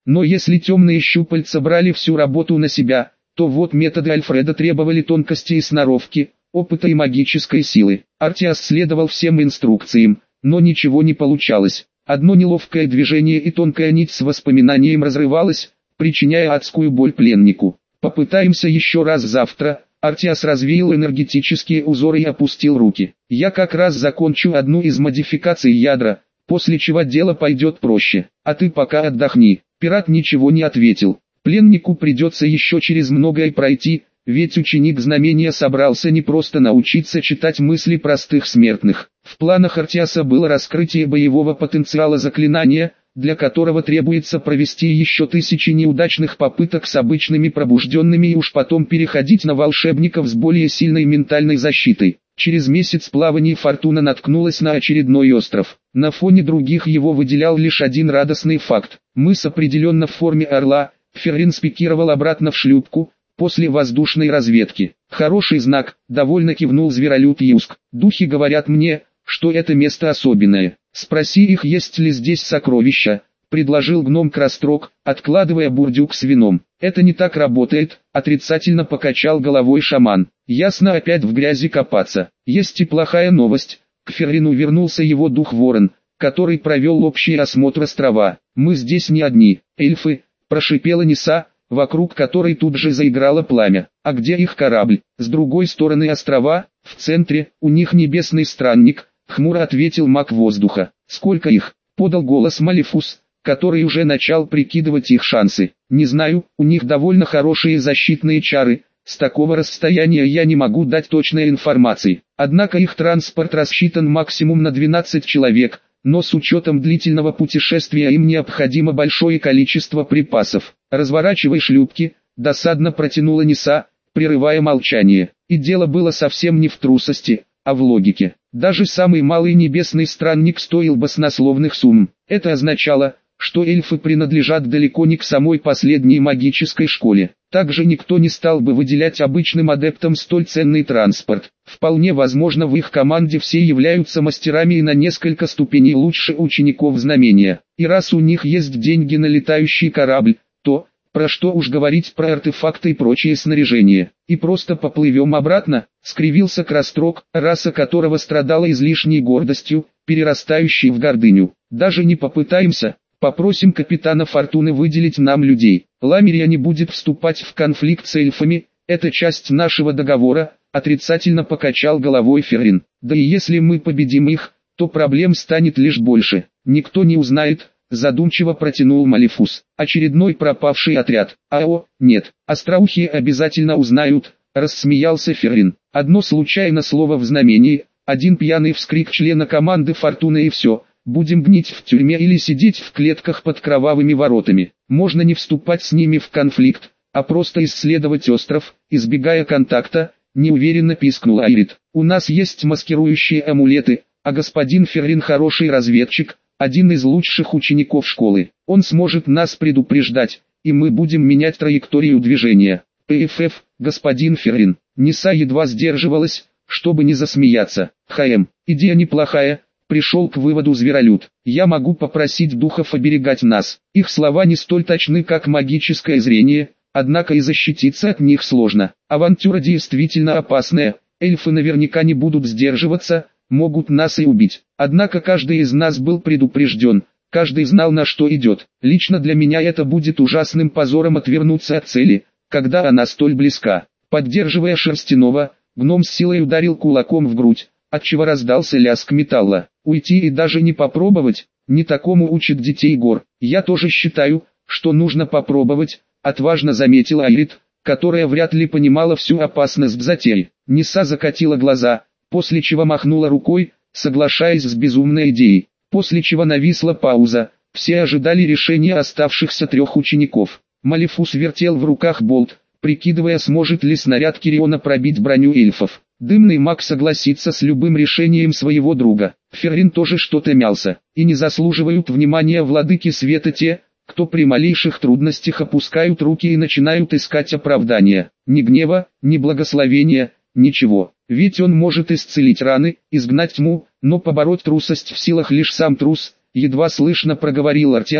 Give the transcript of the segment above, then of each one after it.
Но если темные щупальца брали всю работу на себя, то вот методы Альфреда требовали тонкости и сноровки, опыта и магической силы. Артиас следовал всем инструкциям, но ничего не получалось. Одно неловкое движение и тонкая нить с воспоминанием разрывалась, причиняя адскую боль пленнику. «Попытаемся еще раз завтра». Артиас развеял энергетические узоры и опустил руки. «Я как раз закончу одну из модификаций ядра, после чего дело пойдет проще. А ты пока отдохни». Пират ничего не ответил. Пленнику придется еще через многое пройти, ведь ученик знамения собрался не просто научиться читать мысли простых смертных. В планах Артиаса было раскрытие боевого потенциала заклинания, для которого требуется провести еще 1000 неудачных попыток с обычными пробужденными и уж потом переходить на волшебников с более сильной ментальной защитой. Через месяц плаваний Фортуна наткнулась на очередной остров. На фоне других его выделял лишь один радостный факт. Мыс определенно в форме орла. Феррин спикировал обратно в шлюпку, после воздушной разведки. «Хороший знак», — довольно кивнул зверолюд Юск. «Духи говорят мне, что это место особенное. Спроси их, есть ли здесь сокровища», — предложил гном Крострок, откладывая бурдюк с вином. «Это не так работает», — отрицательно покачал головой шаман. «Ясно, опять в грязи копаться. Есть и плохая новость». К Феррину вернулся его дух Ворон, который провел общий осмотр острова. «Мы здесь не одни. Эльфы», — прошипела Ниса, вокруг которой тут же заиграло пламя. «А где их корабль?» «С другой стороны острова, в центре, у них небесный странник», — хмуро ответил маг воздуха. «Сколько их?» — подал голос Малефус, который уже начал прикидывать их шансы. «Не знаю, у них довольно хорошие защитные чары, с такого расстояния я не могу дать точной информации. Однако их транспорт рассчитан максимум на 12 человек, но с учетом длительного путешествия им необходимо большое количество припасов. Разворачивай шлюпки», — досадно протянула Ниса, прерывая молчание. И дело было совсем не в трусости, а в логике. Даже самый малый небесный странник стоил баснословных сумм. Это означало, что эльфы принадлежат далеко не к самой последней магической школе. Также никто не стал бы выделять обычным адептам столь ценный транспорт. Вполне возможно, в их команде все являются мастерами и на несколько ступеней лучше учеников знамения. И раз у них есть деньги на летающий корабль, то, про что уж говорить про артефакты и прочее снаряжение. «И просто поплывем обратно», — скривился Крострок, раса которого страдала излишней гордостью, перерастающей в гордыню. «Даже не попытаемся. Попросим капитана Фортуны выделить нам людей. Ламерия не будет вступать в конфликт с эльфами, это часть нашего договора», — отрицательно покачал головой Феррин. «Да и если мы победим их, то проблем станет лишь больше. Никто не узнает», — задумчиво протянул Малефус. «Очередной пропавший отряд. Нет, остроухие обязательно узнают», — рассмеялся Феррин. «Одно случайное слово в знамении, один пьяный вскрик члена команды Фортуны и все. Будем гнить в тюрьме или сидеть в клетках под кровавыми воротами. Можно не вступать с ними в конфликт, а просто исследовать остров, избегая контакта», — неуверенно пискнул Айрит. «У нас есть маскирующие амулеты, а господин Феррин хороший разведчик, один из лучших учеников школы. Он сможет нас предупреждать, и мы будем менять траекторию движения». «ПФФ, господин Феррин». Ниса едва сдерживалась, чтобы не засмеяться. Идея неплохая», — пришел к выводу зверолюд. «Я могу попросить духов оберегать нас. Их слова не столь точны, как магическое зрение, однако и защититься от них сложно. Авантюра действительно опасная, эльфы наверняка не будут сдерживаться, могут нас и убить. Однако каждый из нас был предупрежден, каждый знал, на что идет. Лично для меня это будет ужасным позором отвернуться от цели, когда она столь близка». Поддерживая Шерстяного, гном с силой ударил кулаком в грудь, отчего раздался лязг металла. «Уйти и даже не попробовать, не такому учат детей гор. Я тоже считаю, что нужно попробовать», — отважно заметила Айрит, которая вряд ли понимала всю опасность затеи. Ниса закатила глаза, после чего махнула рукой, соглашаясь с безумной идеей. После чего нависла пауза, все ожидали решения оставшихся 3 учеников. Малефус вертел в руках болт, прикидывая, сможет ли снаряд Кириона пробить броню эльфов. Дымный маг согласится с любым решением своего друга. Феррин тоже что-то мялся. И не заслуживают внимания владыки света те, кто при малейших трудностях опускают руки и начинают искать оправдания. Ни гнева, ни благословения, ничего. Ведь он может исцелить раны, изгнать тьму, но побороть трусость в силах лишь сам трус, едва слышно проговорил Артиас,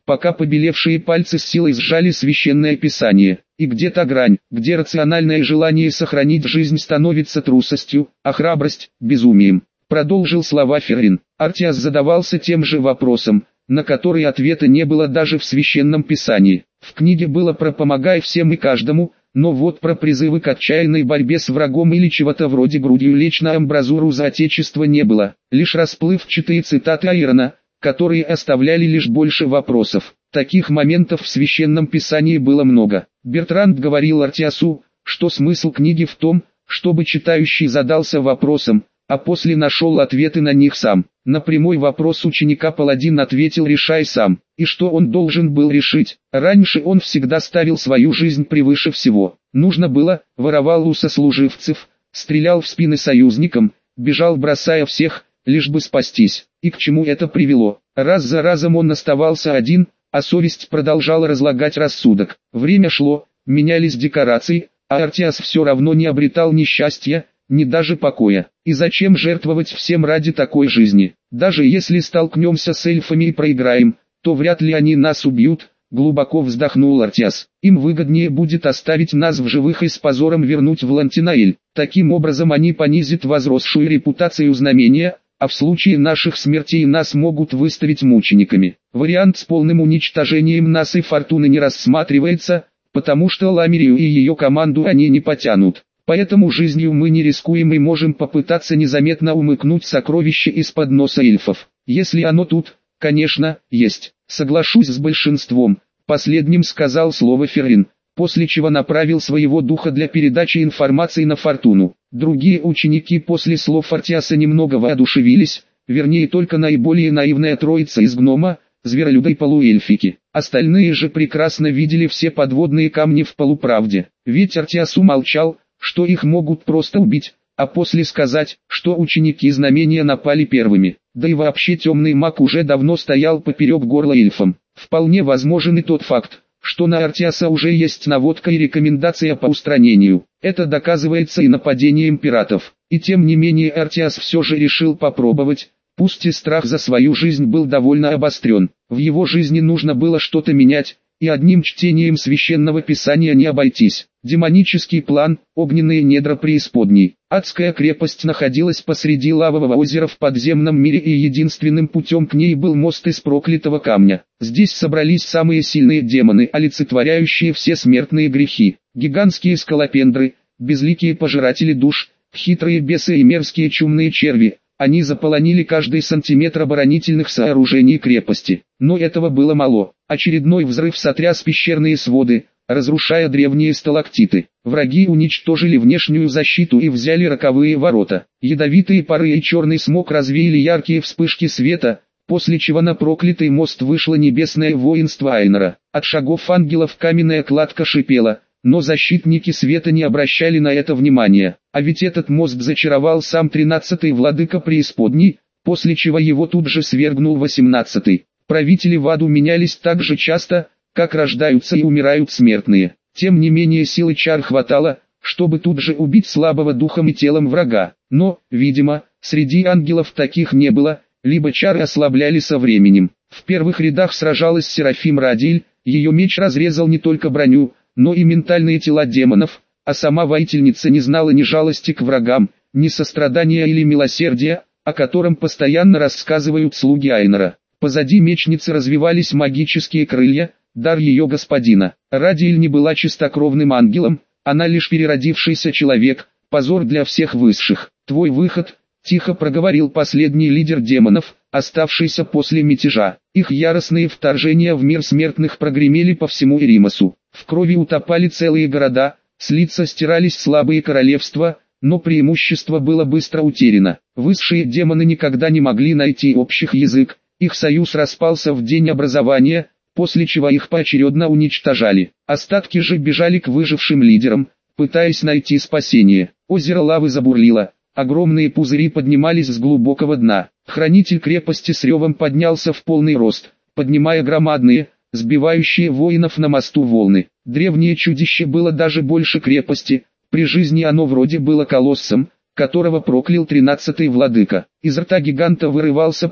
пока побелевшие пальцы с силой сжали священное писание. И где та грань, где рациональное желание сохранить жизнь становится трусостью, а храбрость – безумием. Продолжил слова Феррин. Артиас задавался тем же вопросом, на который ответа не было даже в священном писании. В книге было про «помогай всем и каждому», но вот про призывы к отчаянной борьбе с врагом или чего-то вроде «грудью лечь на амбразуру за отечество» не было. Лишь расплывчатые цитаты Айрона, которые оставляли лишь больше вопросов. Таких моментов в священном писании было много. Бертранд говорил Артиасу, что смысл книги в том, чтобы читающий задался вопросом, а после нашел ответы на них сам. На прямой вопрос ученика паладин ответил «решай сам». И что он должен был решить? Раньше он всегда ставил свою жизнь превыше всего. Нужно было, воровал у сослуживцев, стрелял в спины союзникам, бежал бросая всех, лишь бы спастись. И к чему это привело? Раз за разом он оставался один, а совесть продолжала разлагать рассудок. Время шло, менялись декорации, а Артиас все равно не обретал ни счастья, ни даже покоя. И зачем жертвовать всем ради такой жизни? Даже если столкнемся с эльфами и проиграем, то вряд ли они нас убьют, глубоко вздохнул Артиас. Им выгоднее будет оставить нас в живых и с позором вернуть в Лантинаэль. Таким образом они понизят возросшую репутацию знамения, а в случае наших смертей нас могут выставить мучениками. Вариант с полным уничтожением нас и Фортуны не рассматривается, потому что Ламирию и ее команду они не потянут. Поэтому жизнью мы не рискуем и можем попытаться незаметно умыкнуть сокровище из-под носа эльфов. Если оно тут, конечно, есть. Соглашусь с большинством, последним сказал слово Феррин, после чего направил своего духа для передачи информации на Фортуну. Другие ученики после слов Артиаса немного воодушевились, вернее только наиболее наивная троица из гнома, зверолюда и полуэльфики. Остальные же прекрасно видели все подводные камни в полуправде. Ведь Артиас умолчал, что их могут просто убить, а после сказать, что ученики знамения напали первыми. Да и вообще темный маг уже давно стоял поперек горла эльфам. Вполне возможен и тот факт, что на Артиаса уже есть наводка и рекомендация по устранению. Это доказывается и нападением пиратов. И тем не менее Артиас все же решил попробовать, пусть и страх за свою жизнь был довольно обострен. В его жизни нужно было что-то менять, и одним чтением священного писания не обойтись. Демонический план, огненные недра преисподней. Адская крепость находилась посреди лавового озера в подземном мире, и единственным путем к ней был мост из проклятого камня. Здесь собрались самые сильные демоны, олицетворяющие все смертные грехи. Гигантские скалопендры, безликие пожиратели душ, хитрые бесы и мерзкие чумные черви. Они заполонили каждый сантиметр оборонительных сооружений крепости. Но этого было мало. Очередной взрыв сотряс пещерные своды, разрушая древние сталактиты. Враги уничтожили внешнюю защиту и взяли роковые ворота. Ядовитые пары и черный смог развеяли яркие вспышки света, после чего на проклятый мост вышло небесное воинство Айнора. От шагов ангелов каменная кладка шипела, но защитники света не обращали на это внимания. А ведь этот мост зачаровал сам 13-й владыка преисподней, после чего его тут же свергнул 18-й. Правители в аду менялись так же часто, как рождаются и умирают смертные. Тем не менее силы чар хватало, чтобы тут же убить слабого духом и телом врага. Но, видимо, среди ангелов таких не было, либо чары ослабляли со временем. В первых рядах сражалась Серафим Радиль, ее меч разрезал не только броню, но и ментальные тела демонов, а сама воительница не знала ни жалости к врагам, ни сострадания или милосердия, о котором постоянно рассказывают слуги Айнора. Позади мечницы развивались магические крылья, дар ее господина. Радиэль не была чистокровным ангелом, она лишь переродившийся человек, позор для всех высших. «Твой выход», — тихо проговорил последний лидер демонов, оставшийся после мятежа. Их яростные вторжения в мир смертных прогремели по всему Эримосу. В крови утопали целые города, с лица стирались слабые королевства, но преимущество было быстро утеряно. Высшие демоны никогда не могли найти общий язык, их союз распался в день образования, после чего их поочередно уничтожали. Остатки же бежали к выжившим лидерам, пытаясь найти спасение. Озеро лавы забурлило, огромные пузыри поднимались с глубокого дна. Хранитель крепости с ревом поднялся в полный рост, поднимая громадные, сбивающие воинов на мосту волны. Древнее чудище было даже больше крепости, при жизни оно вроде было колоссом, которого проклял 13-й владыка. Из рта гиганта вырывался пар,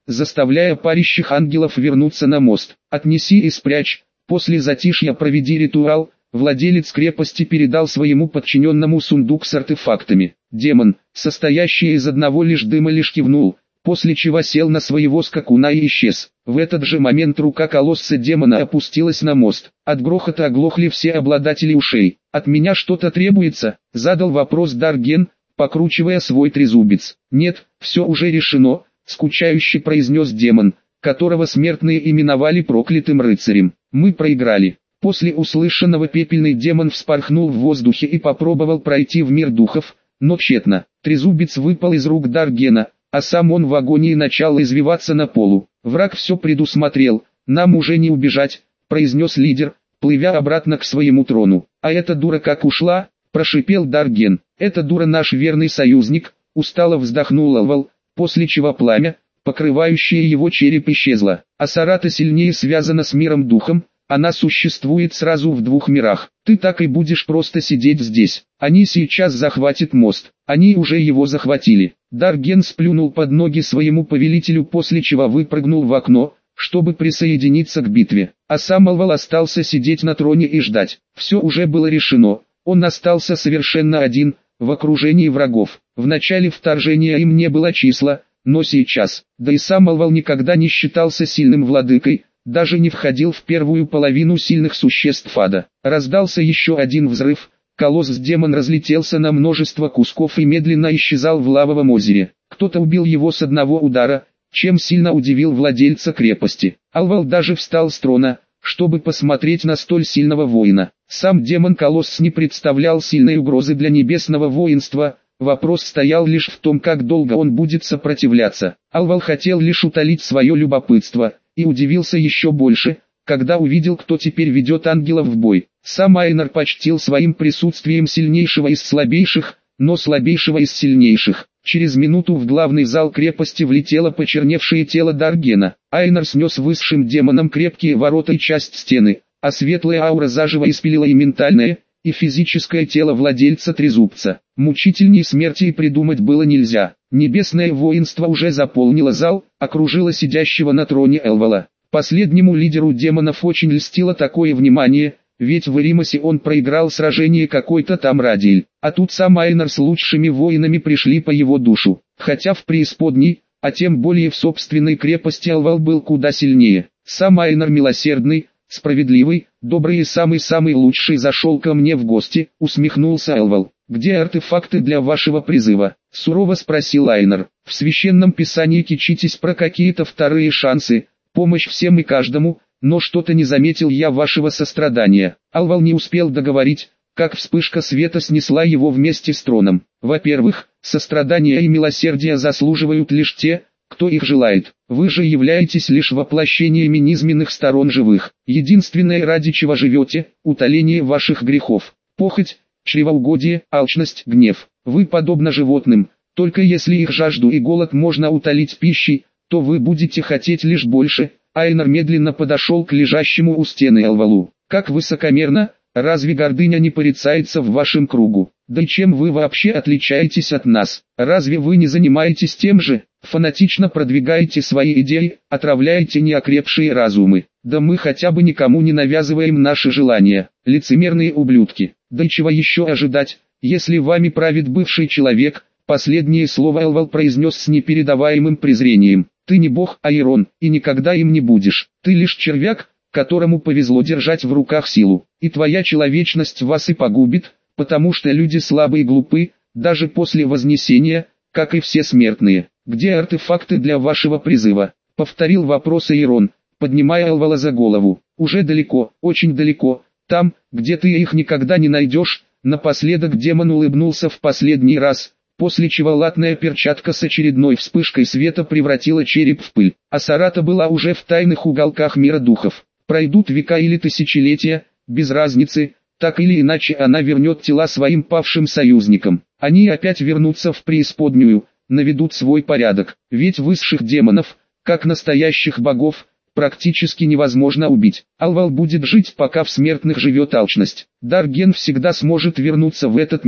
заставляя парящих ангелов вернуться на мост. «Отнеси и спрячь, после затишья проведи ритуал». Владелец крепости передал своему подчиненному сундук с артефактами. Демон, состоящий из одного лишь дыма, лишь кивнул, после чего сел на своего скакуна и исчез. В этот же момент рука колосса демона опустилась на мост. От грохота оглохли все обладатели ушей. «От меня что-то требуется?» — задал вопрос Дарген, покручивая свой трезубец. «Нет, все уже решено», — скучающе произнес демон, которого смертные именовали проклятым рыцарем. «Мы проиграли». После услышанного пепельный демон вспорхнул в воздухе и попробовал пройти в мир духов, но тщетно. Трезубец выпал из рук Даргена, а сам он в агонии начал извиваться на полу. «Враг все предусмотрел, нам уже не убежать», — произнес лидер, плывя обратно к своему трону. «А эта дура как ушла?» — прошипел Дарген. «Эта дура наш верный союзник», — устало вздохнул Алвал, после чего пламя, покрывающее его череп, исчезло. «Асарата сильнее связана с миром духом, она существует сразу в двух мирах. Ты так и будешь просто сидеть здесь. Они сейчас захватят мост. Они уже его захватили». Дарген сплюнул под ноги своему повелителю, после чего выпрыгнул в окно, чтобы присоединиться к битве. А сам Алвал остался сидеть на троне и ждать. Все уже было решено. Он остался совершенно один, в окружении врагов. В начале вторжения им не было числа, но сейчас. Да и сам Алвал никогда не считался сильным владыкой, даже не входил в первую половину сильных существ ада. Раздался еще один взрыв, колосс-демон разлетелся на множество кусков и медленно исчезал в лавовом озере. Кто-то убил его с одного удара, чем сильно удивил владельца крепости. Алвал даже встал с трона, чтобы посмотреть на столь сильного воина. Сам демон-колосс не представлял сильной угрозы для небесного воинства. Вопрос стоял лишь в том, как долго он будет сопротивляться. Алвал хотел лишь утолить свое любопытство, и удивился еще больше, когда увидел, кто теперь ведет ангелов в бой. Сам Айнар почтил своим присутствием сильнейшего из слабейших, но слабейшего из сильнейших. Через минуту в главный зал крепости влетело почерневшее тело Даргена. Айнар снес высшим демонам крепкие ворота и часть стены, а светлая аура заживо испилила и ментальное, и физическое тело владельца трезубца. Мучительней смерти и придумать было нельзя. Небесное воинство уже заполнило зал, окружило сидящего на троне Элвала. Последнему лидеру демонов очень льстило такое внимание, ведь в Эримосе он проиграл сражение какой-то там Радиэль, а тут сам Айнар с лучшими воинами пришли по его душу. Хотя в преисподней, а тем более в собственной крепости, Элвал был куда сильнее. Сам Айнар милосердный, справедливый, добрый и самый-самый лучший зашел ко мне в гости, усмехнулся Элвал. «Где артефакты для вашего призыва?» — сурово спросил Айнар. «В священном писании кичитесь про какие-то вторые шансы, помощь всем и каждому, но что-то не заметил я вашего сострадания». Алвал не успел договорить, как вспышка света снесла его вместе с троном. «Во-первых, сострадания и милосердия заслуживают лишь те, кто их желает. Вы же являетесь лишь воплощениями низменных сторон живых. Единственное, ради чего живете — утоление ваших грехов. Похоть, чревоугодие, алчность, гнев. Вы подобно животным, только если их жажду и голод можно утолить пищей, то вы будете хотеть лишь больше». Айнар медленно подошел к лежащему у стены Элвалу. «Как высокомерно, разве гордыня не порицается в вашем кругу? Да и чем вы вообще отличаетесь от нас? Разве вы не занимаетесь тем же? Фанатично продвигаете свои идеи, отравляете неокрепшие разумы. Да мы хотя бы никому не навязываем наши желания, лицемерные ублюдки. Да и чего еще ожидать, если вами правит бывший человек?» Последнее слово Элвал произнес с непередаваемым презрением. «Ты не бог, Айрон, и никогда им не будешь. Ты лишь червяк, которому повезло держать в руках силу. И твоя человечность вас и погубит, потому что люди слабы и глупы, даже после вознесения, как и все смертные. Где артефакты для вашего призыва?» — повторил вопрос Айрон, поднимая Элвала за голову. «Уже далеко, очень далеко, там, где ты их никогда не найдешь». Напоследок демон улыбнулся в последний раз, после чего латная перчатка с очередной вспышкой света превратила череп в пыль. Асарата была уже в тайных уголках мира духов. Пройдут века или тысячелетия, без разницы, так или иначе она вернет тела своим павшим союзникам. Они опять вернутся в преисподнюю, наведут свой порядок, ведь высших демонов, как настоящих богов, практически невозможно убить. Алвал будет жить, пока в смертных живет алчность. Дарген всегда сможет вернуться в этот мир,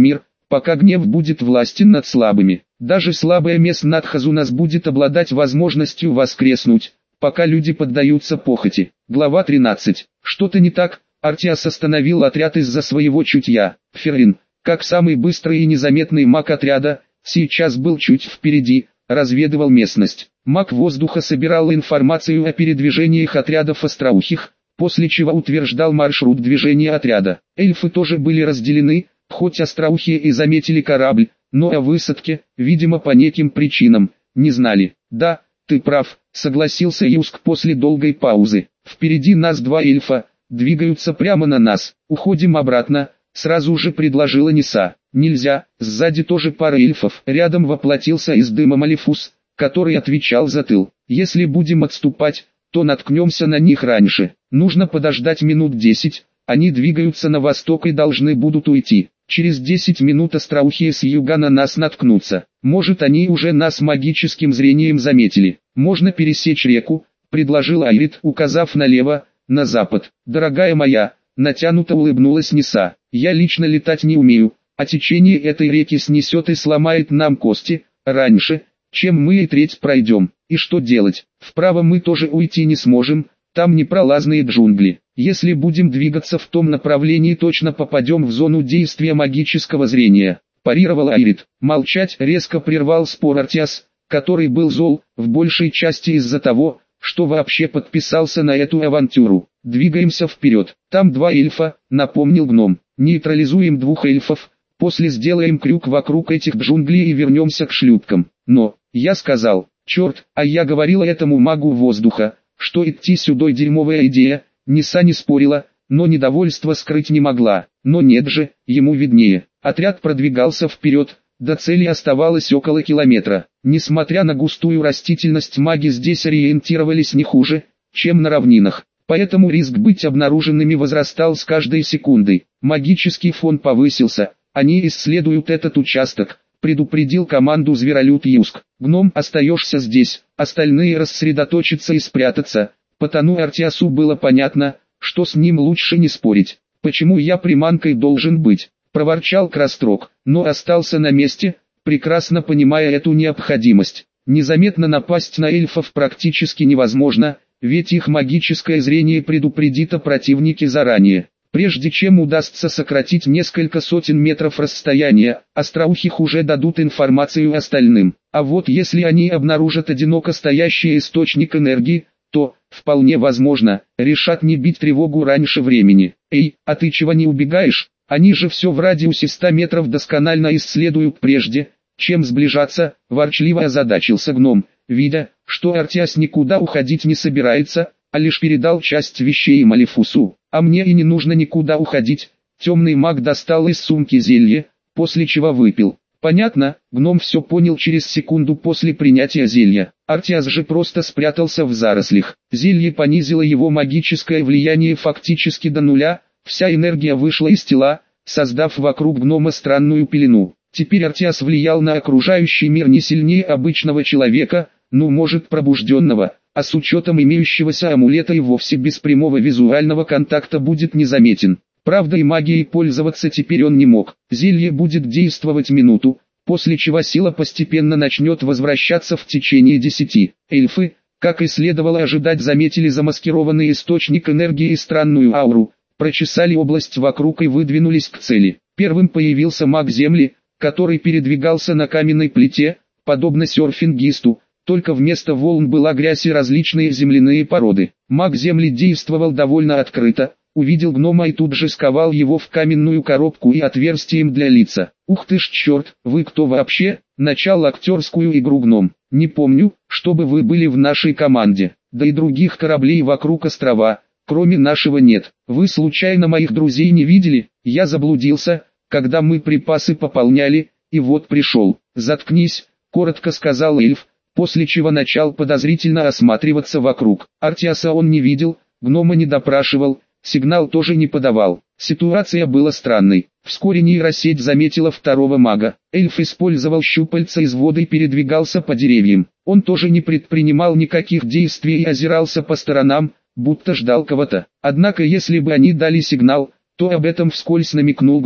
пока гнев будет властен над слабыми. Даже слабая Меснатхазу нас будет обладать возможностью воскреснуть, пока люди поддаются похоти. Глава 13. Что-то не так, Артиас остановил отряд из-за своего чутья. Феррин, как самый быстрый и незаметный маг отряда, сейчас был чуть впереди, разведывал местность. Маг воздуха собирал информацию о передвижениях отрядов остроухих, после чего утверждал маршрут движения отряда. Эльфы тоже были разделены, хоть остроухие и заметили корабль, но о высадке, видимо по неким причинам, не знали. «Да, ты прав», — согласился Юск после долгой паузы. «Впереди нас два эльфа, двигаются прямо на нас. Уходим обратно», — сразу же предложила Ниса. «Нельзя, сзади тоже пара эльфов». Рядом воплотился из дыма Малифус, который отвечал за тыл. «Если будем отступать, то наткнемся на них раньше. Нужно подождать минут 10, они двигаются на восток и должны будут уйти. Через 10 минут остроухие с юга на нас наткнутся. Может они уже нас магическим зрением заметили. Можно пересечь реку», — предложил Айрит, указав налево, на запад. «Дорогая моя», — натянуто улыбнулась Ниса, — «я лично летать не умею, а течение этой реки снесет и сломает нам кости, раньше, чем мы и треть пройдем. И что делать? Вправо мы тоже уйти не сможем, там непролазные джунгли. Если будем двигаться в том направлении, точно попадем в зону действия магического зрения», — парировал Айрит. «Молчать», — резко прервал спор Артиас, который был зол, в большей части из-за того, что вообще подписался на эту авантюру. «Двигаемся вперед. Там два эльфа», — напомнил гном. «Нейтрализуем двух эльфов, после сделаем крюк вокруг этих джунглей и вернемся к шлюпкам». «Но», — я сказал, «черт, а я говорила этому магу воздуха, что идти сюда дерьмовая идея». Ниса не спорила, но недовольство скрыть не могла. Но нет же, ему виднее. Отряд продвигался вперед, до цели оставалось около километра. Несмотря на густую растительность, маги здесь ориентировались не хуже, чем на равнинах. Поэтому риск быть обнаруженными возрастал с каждой секундой. Магический фон повысился, они исследуют этот участок, предупредил команду зверолюд Юск. «Гном, остаешься здесь, остальные рассредоточиться и спрятаться». Потому Артиасу было понятно, что с ним лучше не спорить. «Почему я приманкой должен быть?» — проворчал Крастрок, но остался на месте, прекрасно понимая эту необходимость. Незаметно напасть на эльфов практически невозможно, ведь их магическое зрение предупредит о противнике заранее. Прежде чем удастся сократить несколько сотен метров расстояния, остроухих уже дадут информацию остальным. А вот если они обнаружат одиноко стоящий источник энергии, то, вполне возможно, решат не бить тревогу раньше времени. «Эй, а ты чего не убегаешь? Они же все в радиусе 100 метров досконально исследуют прежде, чем сближаться», — ворчливо озадачился гном, видя, что Артиас никуда уходить не собирается, а лишь передал часть вещей Малифусу. «А мне и не нужно никуда уходить». Темный маг достал из сумки зелье, после чего выпил. Понятно, гном все понял через секунду после принятия зелья. Артиас же просто спрятался в зарослях. Зелье понизило его магическое влияние фактически до нуля, вся энергия вышла из тела, создав вокруг гнома странную пелену. Теперь Артиас влиял на окружающий мир не сильнее обычного человека, ну может пробужденного, а с учетом имеющегося амулета и вовсе без прямого визуального контакта будет незаметен. Правда, и магией пользоваться теперь он не мог. Зелье будет действовать минуту, после чего сила постепенно начнет возвращаться в течение 10. Эльфы, как и следовало ожидать, заметили замаскированный источник энергии и странную ауру, прочесали область вокруг и выдвинулись к цели. Первым появился маг земли, который передвигался на каменной плите, подобно серфингисту, только вместо волн была грязь и различные земляные породы. Маг земли действовал довольно открыто. Увидел гнома и тут же сковал его в каменную коробку и отверстием для лица. «Ух ты ж черт, вы кто вообще?» Начал актерскую игру гном. «Не помню, чтобы вы были в нашей команде. Да и других кораблей вокруг острова, кроме нашего, нет. Вы случайно моих друзей не видели? Я заблудился, когда мы припасы пополняли, и вот пришел». «Заткнись», — коротко сказал эльф, после чего начал подозрительно осматриваться вокруг. Артиаса он не видел, гнома не допрашивал, сигнал тоже не подавал. Ситуация была странной. Вскоре нейросеть заметила второго мага. Эльф использовал щупальца из воды и передвигался по деревьям. Он тоже не предпринимал никаких действий и озирался по сторонам, будто ждал кого-то. Однако если бы они дали сигнал, то об этом вскользь намекнул гном.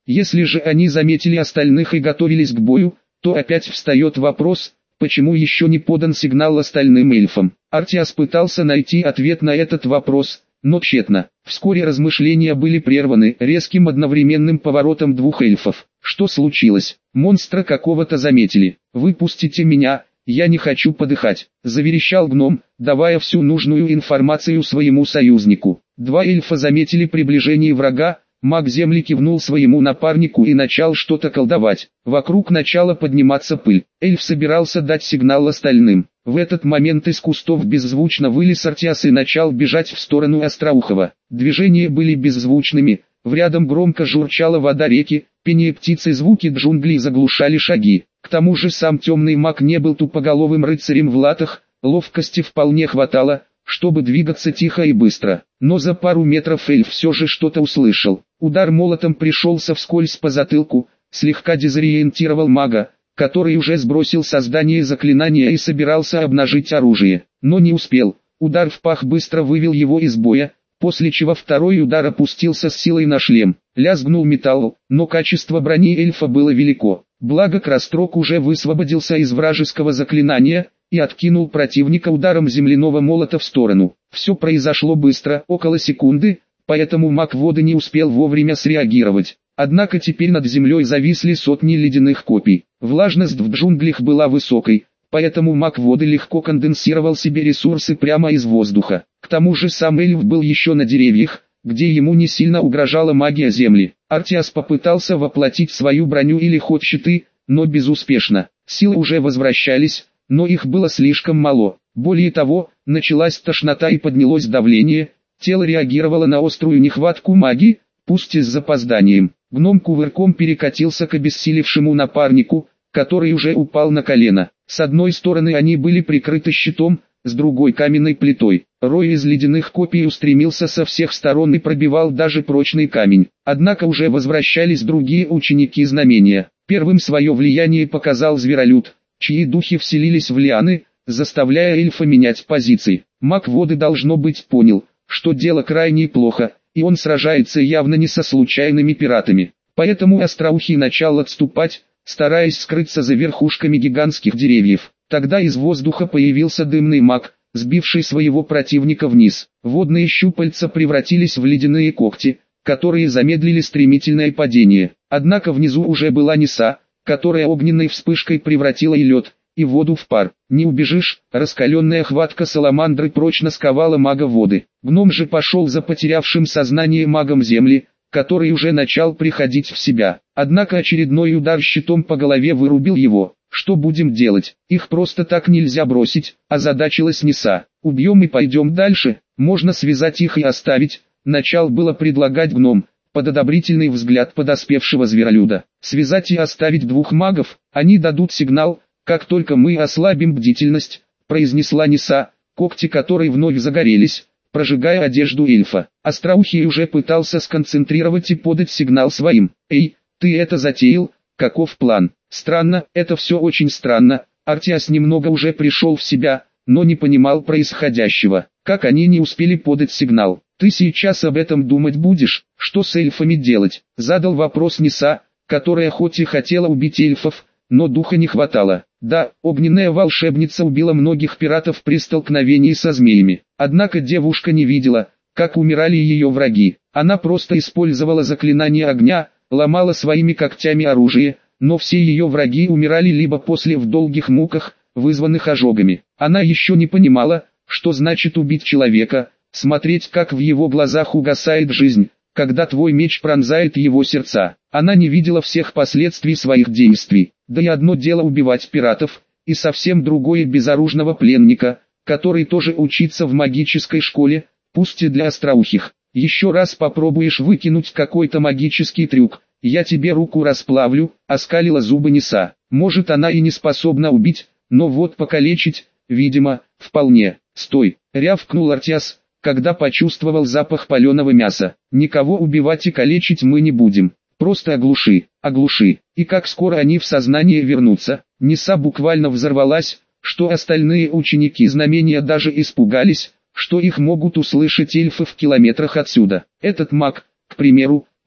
Если же они заметили остальных и готовились к бою, то опять встает вопрос, почему еще не подан сигнал остальным эльфам. Артиас пытался найти ответ на этот вопрос, но тщетно. Вскоре размышления были прерваны резким одновременным поворотом двух эльфов. Что случилось? Монстра какого-то заметили. «Выпустите меня, я не хочу подыхать», — заверещал гном, давая всю нужную информацию своему союзнику. Два эльфа заметили приближение врага, маг земли кивнул своему напарнику и начал что-то колдовать. Вокруг начала подниматься пыль. Эльф собирался дать сигнал остальным. В этот момент из кустов беззвучно вылез Артиас и начал бежать в сторону Остроухова. Движения были беззвучными, в рядом громко журчала вода реки, пение птиц и звуки джунглей заглушали шаги. К тому же сам темный маг не был тупоголовым рыцарем в латах, ловкости вполне хватало, чтобы двигаться тихо и быстро. Но за пару метров эльф все же что-то услышал. Удар молотом пришелся вскользь по затылку, слегка дезориентировал мага, который уже сбросил создание заклинания и собирался обнажить оружие. Но не успел. Удар в пах быстро вывел его из боя, после чего второй удар опустился с силой на шлем. Лязгнул металл, но качество брони эльфа было велико. Благо Крастрок уже высвободился из вражеского заклинания и откинул противника ударом земляного молота в сторону. Все произошло быстро, около секунды, поэтому маг воды не успел вовремя среагировать. Однако теперь над землей зависли сотни ледяных копий. Влажность в джунглях была высокой, поэтому маг воды легко конденсировал себе ресурсы прямо из воздуха. К тому же сам эльф был еще на деревьях, где ему не сильно угрожала магия земли. Артиас попытался воплотить свою броню или ход щиты, но безуспешно. Силы уже возвращались, но их было слишком мало. Более того, началась тошнота и поднялось давление, тело реагировало на острую нехватку магии, пусть и с запозданием. Гном кувырком перекатился к обессилевшему напарнику, который уже упал на колено. С одной стороны они были прикрыты щитом, с другой каменной плитой. Рой из ледяных копий устремился со всех сторон и пробивал даже прочный камень. Однако уже возвращались другие ученики знамения. Первым свое влияние показал зверолюд, чьи духи вселились в лианы, заставляя эльфа менять позиции. Маг воды должно быть понял, что дело крайне плохо, и он сражается явно не со случайными пиратами. Поэтому Остроухий начал отступать, стараясь скрыться за верхушками гигантских деревьев. Тогда из воздуха появился дымный маг, сбивший своего противника вниз. Водные щупальца превратились в ледяные когти, которые замедлили стремительное падение. Однако внизу уже была Ниса, которая огненной вспышкой превратила и лед, и воду в пар. Не убежишь, раскаленная хватка саламандры прочно сковала мага воды. Гном же пошел за потерявшим сознание магом земли, который уже начал приходить в себя. Однако очередной удар щитом по голове вырубил его. «Что будем делать? Их просто так нельзя бросить», – озадачилась Ниса. «Убьем и пойдем дальше, можно связать их и оставить», – начал было предлагать гном, под одобрительный взгляд подоспевшего зверолюда. «Связать и оставить двух магов, они дадут сигнал, как только мы ослабим бдительность», – произнесла Ниса, когти которой вновь загорелись, прожигая одежду эльфа. Остроухий уже пытался сконцентрировать и подать сигнал своим. «Эй, ты это затеял? Каков план?» «Странно, это все очень странно». Артиас немного уже пришел в себя, но не понимал происходящего. Как они не успели подать сигнал? «Ты сейчас об этом думать будешь? Что с эльфами делать?» Задал вопрос Ниса, которая хоть и хотела убить эльфов, но духа не хватало. Да, огненная волшебница убила многих пиратов при столкновении со змеями. Однако девушка не видела, как умирали ее враги. Она просто использовала заклинание огня, ломала своими когтями оружие, но все ее враги умирали либо после в долгих муках, вызванных ожогами. Она еще не понимала, что значит убить человека, смотреть, как в его глазах угасает жизнь, когда твой меч пронзает его сердца. Она не видела всех последствий своих действий. Да и одно дело убивать пиратов, и совсем другое безоружного пленника, который тоже учится в магической школе, пусть и для остроухих. Еще раз попробуешь выкинуть какой-то магический трюк, я тебе руку расплавлю, оскалила зубы Ниса. Может, она и не способна убить, но вот покалечить, видимо, вполне. «Стой!» — рявкнул Артиас, когда почувствовал запах паленого мяса. «Никого убивать и калечить мы не будем. Просто оглуши, оглуши». И как скоро они в сознание вернутся? Ниса буквально взорвалась, что остальные ученики знамения даже испугались, что их могут услышать эльфы в километрах отсюда. Этот маг, к примеру,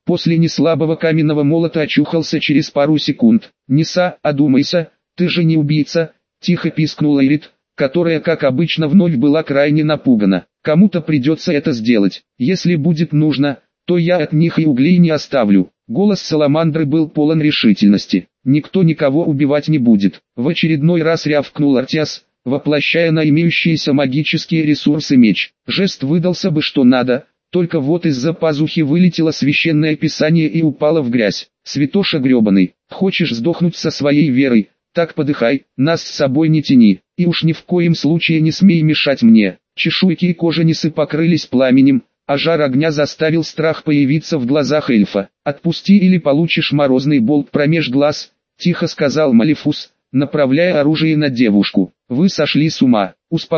После неслабого каменного молота очухался через пару секунд. «Неса, одумайся, ты же не убийца», — тихо пискнула Ирит, которая, как обычно, вновь была крайне напугана. «Кому-то придется это сделать. Если будет нужно, то я от них и углей не оставлю». Голос Саламандры был полон решительности. «Никто никого убивать не будет», — в очередной раз рявкнул Артиас, воплощая на имеющиеся магические ресурсы меч. Жест выдался бы что надо, только вот из-за пазухи вылетело священное писание и упало в грязь. «Святоша гребаный, хочешь сдохнуть со своей верой, так подыхай, нас с собой не тяни, и уж ни в коем случае не смей мешать мне». Чешуйки и кожаницы покрылись пламенем, а жар огня заставил страх появиться в глазах эльфа. «Отпусти или получишь морозный болт промеж глаз», — тихо сказал Малефус, направляя оружие на девушку. «Вы сошли с ума».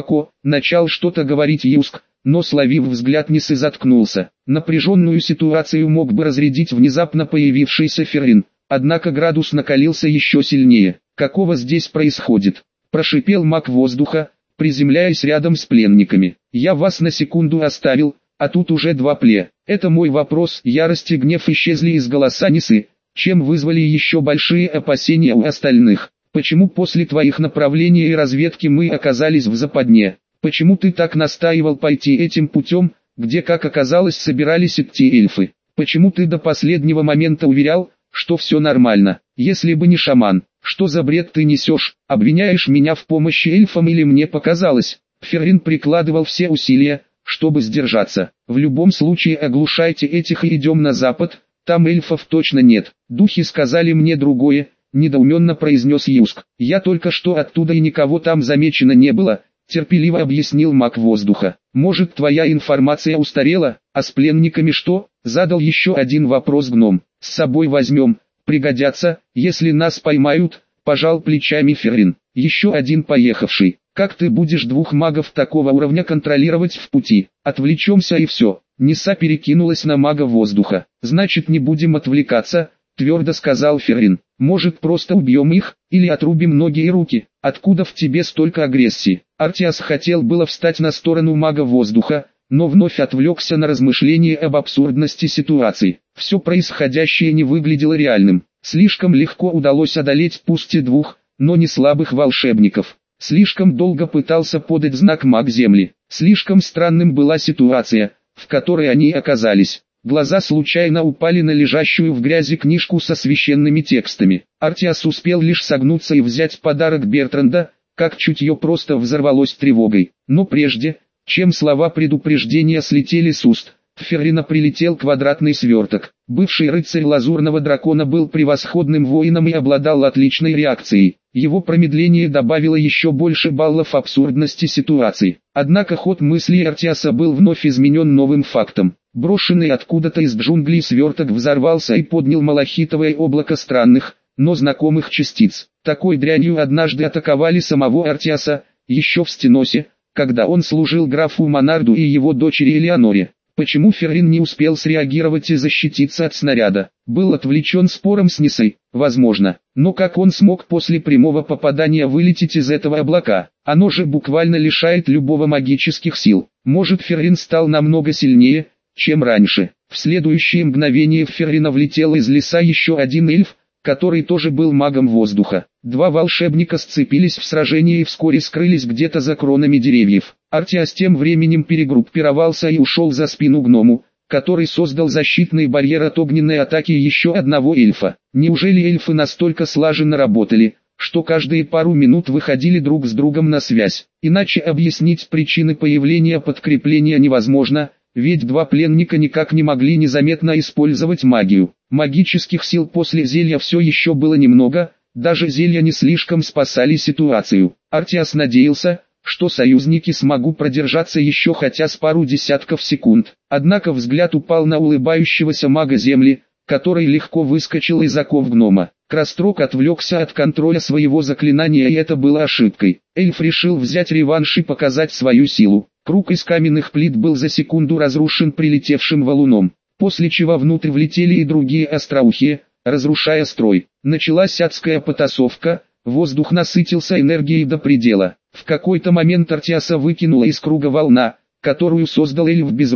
Начал что-то говорить Юск, но, словив взгляд Нисы, заткнулся. Напряженную ситуацию мог бы разрядить внезапно появившийся Феррин, однако градус накалился еще сильнее. «Какого здесь происходит?» – прошипел маг воздуха, приземляясь рядом с пленниками. «Я вас на секунду оставил, а тут уже два пле». «Это мой вопрос». Ярость и гнев исчезли из голоса Нисы, чем вызвали еще большие опасения у остальных. «Почему после твоих направлений и разведки мы оказались в западне? Почему ты так настаивал пойти этим путем, где, как оказалось, собирались идти эльфы? Почему ты до последнего момента уверял, что все нормально? Если бы не шаман, что за бред ты несешь? Обвиняешь меня в помощи эльфам или мне показалось?» Феррин прикладывал все усилия, чтобы сдержаться. «В любом случае оглушайте этих и идем на запад, там эльфов точно нет. Духи сказали мне другое», — недоуменно произнес Юск. «Я только что оттуда и никого там замечено не было», — терпеливо объяснил маг воздуха. «Может, твоя информация устарела, а с пленниками что?» — задал еще один вопрос гном. «С собой возьмем, пригодятся, если нас поймают», — пожал плечами Феррин. «Еще один поехавший. Как ты будешь двух магов такого уровня контролировать в пути? Отвлечемся и все». Ниса перекинулась на мага воздуха. «Значит, не будем отвлекаться», — твердо сказал Феррин. «Может, просто убьем их, или отрубим ноги и руки? Откуда в тебе столько агрессии?» Артиас хотел было встать на сторону мага воздуха, но вновь отвлекся на размышления об абсурдности ситуации. Все происходящее не выглядело реальным. Слишком легко удалось одолеть пусть и двух, но не слабых волшебников. Слишком долго пытался подать знак маг Земли. Слишком странным была ситуация, в которой они оказались. Глаза случайно упали на лежащую в грязи книжку со священными текстами. Артиас успел лишь согнуться и взять подарок Бертранда, как чутье просто взорвалось тревогой. Но прежде, чем слова предупреждения слетели с уст, в Феррина прилетел квадратный сверток. Бывший рыцарь лазурного дракона был превосходным воином и обладал отличной реакцией. Его промедление добавило еще больше баллов абсурдности ситуации. Однако ход мыслей Артиаса был вновь изменен новым фактом. Брошенный откуда-то из джунглей сверток взорвался и поднял малахитовое облако странных, но знакомых частиц. Такой дрянью однажды атаковали самого Артиаса, еще в Стеносе, когда он служил графу Монарду и его дочери Элеоноре. Почему Феррин не успел среагировать и защититься от снаряда? Был отвлечен спором с Нисой, возможно. Но как он смог после прямого попадания вылететь из этого облака? Оно же буквально лишает любого магических сил. Может, Феррин стал намного сильнее, чем раньше. В следующее мгновение в Феррина влетел из леса еще один эльф, который тоже был магом воздуха. Два волшебника сцепились в сражении и вскоре скрылись где-то за кронами деревьев. Артиас тем временем перегруппировался и ушел за спину гному, который создал защитный барьер от огненной атаки еще одного эльфа. Неужели эльфы настолько слаженно работали, что каждые пару минут выходили друг с другом на связь? Иначе объяснить причины появления подкрепления невозможно, ведь два пленника никак не могли незаметно использовать магию. Магических сил после зелья все еще было немного, даже зелья не слишком спасали ситуацию. Артиас надеялся, что союзники смогут продержаться еще хотя с пару десятков секунд. Однако взгляд упал на улыбающегося мага Земли, который легко выскочил из оков гнома. Крастрок отвлекся от контроля своего заклинания, и это было ошибкой. Эльф решил взять реванш и показать свою силу. Круг из каменных плит был за секунду разрушен прилетевшим валуном, после чего внутрь влетели и другие остроухие, разрушая строй. Началась адская потасовка, воздух насытился энергией до предела. В какой-то момент Артиаса выкинула из круга волна, которую создал эльф без руки.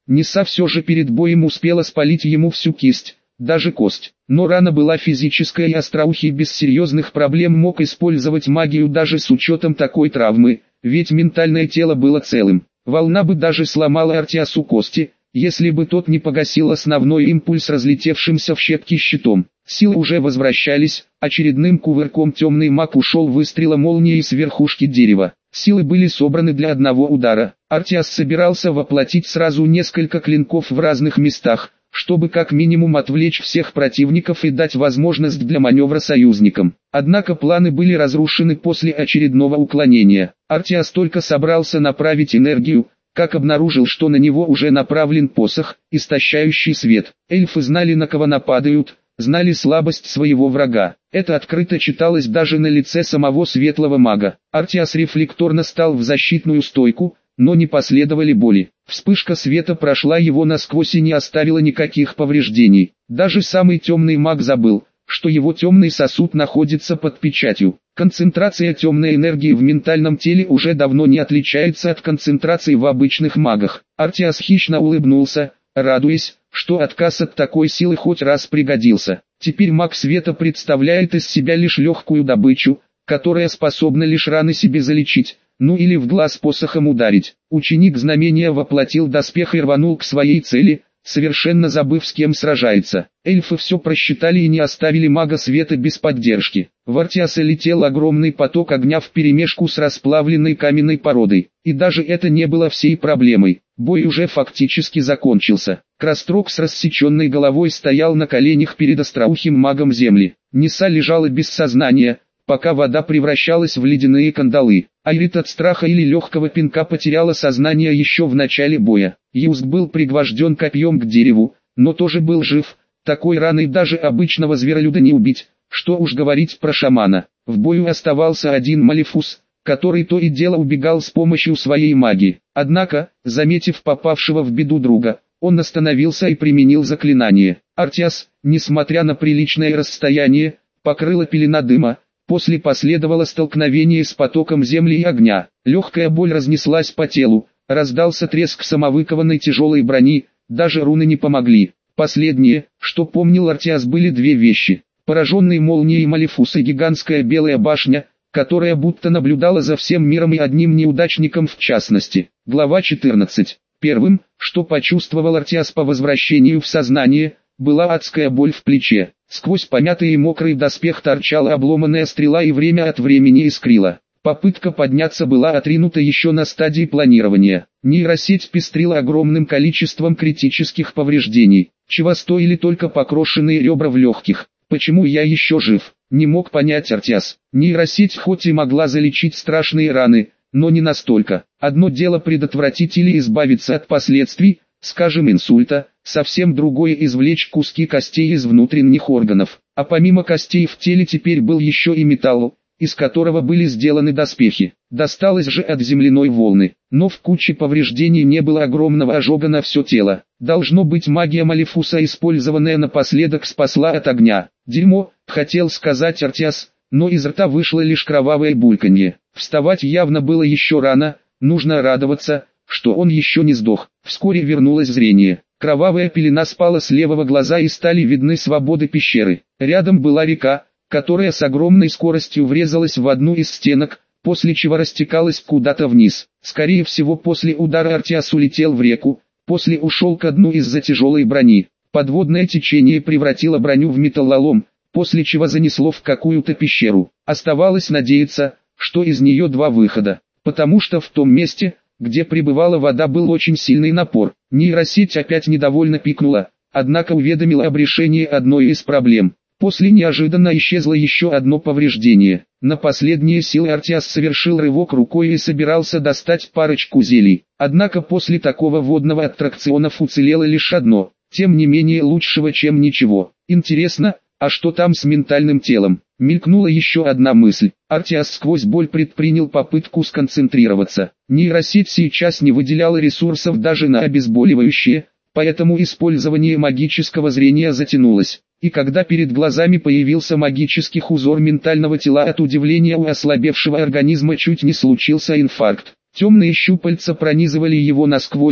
Ниса все же перед боем успела спалить ему всю кисть, даже кость. Но рана была физическая, и Остроухий без серьезных проблем мог использовать магию даже с учетом такой травмы, ведь ментальное тело было целым. Волна бы даже сломала Артиасу кости, если бы тот не погасил основной импульс разлетевшимся в щепки щитом. Силы уже возвращались, очередным кувырком темный маг ушел выстрела молнии с верхушки дерева. Силы были собраны для одного удара. Артиас собирался воплотить сразу несколько клинков в разных местах, чтобы как минимум отвлечь всех противников и дать возможность для маневра союзникам. Однако планы были разрушены после очередного уклонения. Артиас только собрался направить энергию, как обнаружил, что на него уже направлен посох, истощающий свет. Эльфы знали, на кого нападают, знали слабость своего врага. Это открыто читалось даже на лице самого светлого мага. Артиас рефлекторно стал в защитную стойку, но не последовали боли. Вспышка света прошла его насквозь и не оставила никаких повреждений. Даже самый темный маг забыл, что его темный сосуд находится под печатью. Концентрация темной энергии в ментальном теле уже давно не отличается от концентрации в обычных магах. Артиас хищно улыбнулся, радуясь, что отказ от такой силы хоть раз пригодился. Теперь маг света представляет из себя лишь легкую добычу, которая способна лишь раны себе залечить, ну или в глаз посохом ударить. Ученик знамения воплотил доспех и рванул к своей цели, совершенно забыв, с кем сражается. Эльфы все просчитали и не оставили мага света без поддержки. В Артиаса летел огромный поток огня вперемешку с расплавленной каменной породой. И даже это не было всей проблемой. Бой уже фактически закончился. Крастрок с рассеченной головой стоял на коленях перед остроухим магом земли. Ниса лежала без сознания, пока вода превращалась в ледяные кандалы. Айрит от страха или легкого пинка потеряла сознание еще в начале боя. Юст был пригвожден копьем к дереву, но тоже был жив. Такой раной даже обычного зверолюда не убить, что уж говорить про шамана. В бою оставался один Малефус, который то и дело убегал с помощью своей магии. Однако, заметив попавшего в беду друга, он остановился и применил заклинание. Артиас, несмотря на приличное расстояние, покрыла пелена дыма. После последовало столкновение с потоком земли и огня. Легкая боль разнеслась по телу, раздался треск самовыкованной тяжелой брони, даже руны не помогли. Последнее, что помнил Артиас, были две вещи. Пораженный молнией Малефус и гигантская белая башня, которая будто наблюдала за всем миром и одним неудачником в частности. Глава 14. Первым, что почувствовал Артиас по возвращению в сознание, была адская боль в плече. Сквозь помятый и мокрый доспех торчала обломанная стрела и время от времени искрила. Попытка подняться была отринута еще на стадии планирования. Нейросеть пестрила огромным количеством критических повреждений, чего стоили только покрошенные ребра в легких. Почему я еще жив? Не мог понять Артиас. Нейросеть хоть и могла залечить страшные раны, но не настолько. Одно дело предотвратить или избавиться от последствий, скажем инсульта, совсем другое извлечь куски костей из внутренних органов. А помимо костей в теле теперь был еще и металл, из которого были сделаны доспехи. Досталось же от земляной волны, но в куче повреждений не было огромного ожога на все тело. Должно быть, магия Малефуса, использованная напоследок, спасла от огня. Дерьмо, хотел сказать Артиас, но из рта вышло лишь кровавое бульканье. Вставать явно было еще рано, нужно радоваться, что он еще не сдох. Вскоре вернулось зрение. Кровавая пелена спала с левого глаза и стали видны своды пещеры. Рядом была река, которая с огромной скоростью врезалась в одну из стенок, после чего растекалась куда-то вниз. Скорее всего, после удара Артиас улетел в реку, после ушел ко дну из-за тяжелой брони. Подводное течение превратило броню в металлолом, после чего занесло в какую-то пещеру. Оставалось надеяться, что из нее два выхода, потому что в том месте, где пребывала вода, был очень сильный напор. Нейросеть опять недовольно пикнула, однако уведомила об решении одной из проблем. После неожиданно исчезло еще одно повреждение. На последние силы Артиас совершил рывок рукой и собирался достать парочку зелий. Однако после такого водного аттракциона уцелело лишь одно, тем не менее лучшего, чем ничего. Интересно, а что там с ментальным телом? Мелькнула еще одна мысль. Артиас сквозь боль предпринял попытку сконцентрироваться. Нейросеть сейчас не выделяла ресурсов даже на обезболивающее, поэтому использование магического зрения затянулось. И когда перед глазами появился магический узор ментального тела, от удивления у ослабевшего организма чуть не случился инфаркт. Темные щупальца пронизывали его насквозь,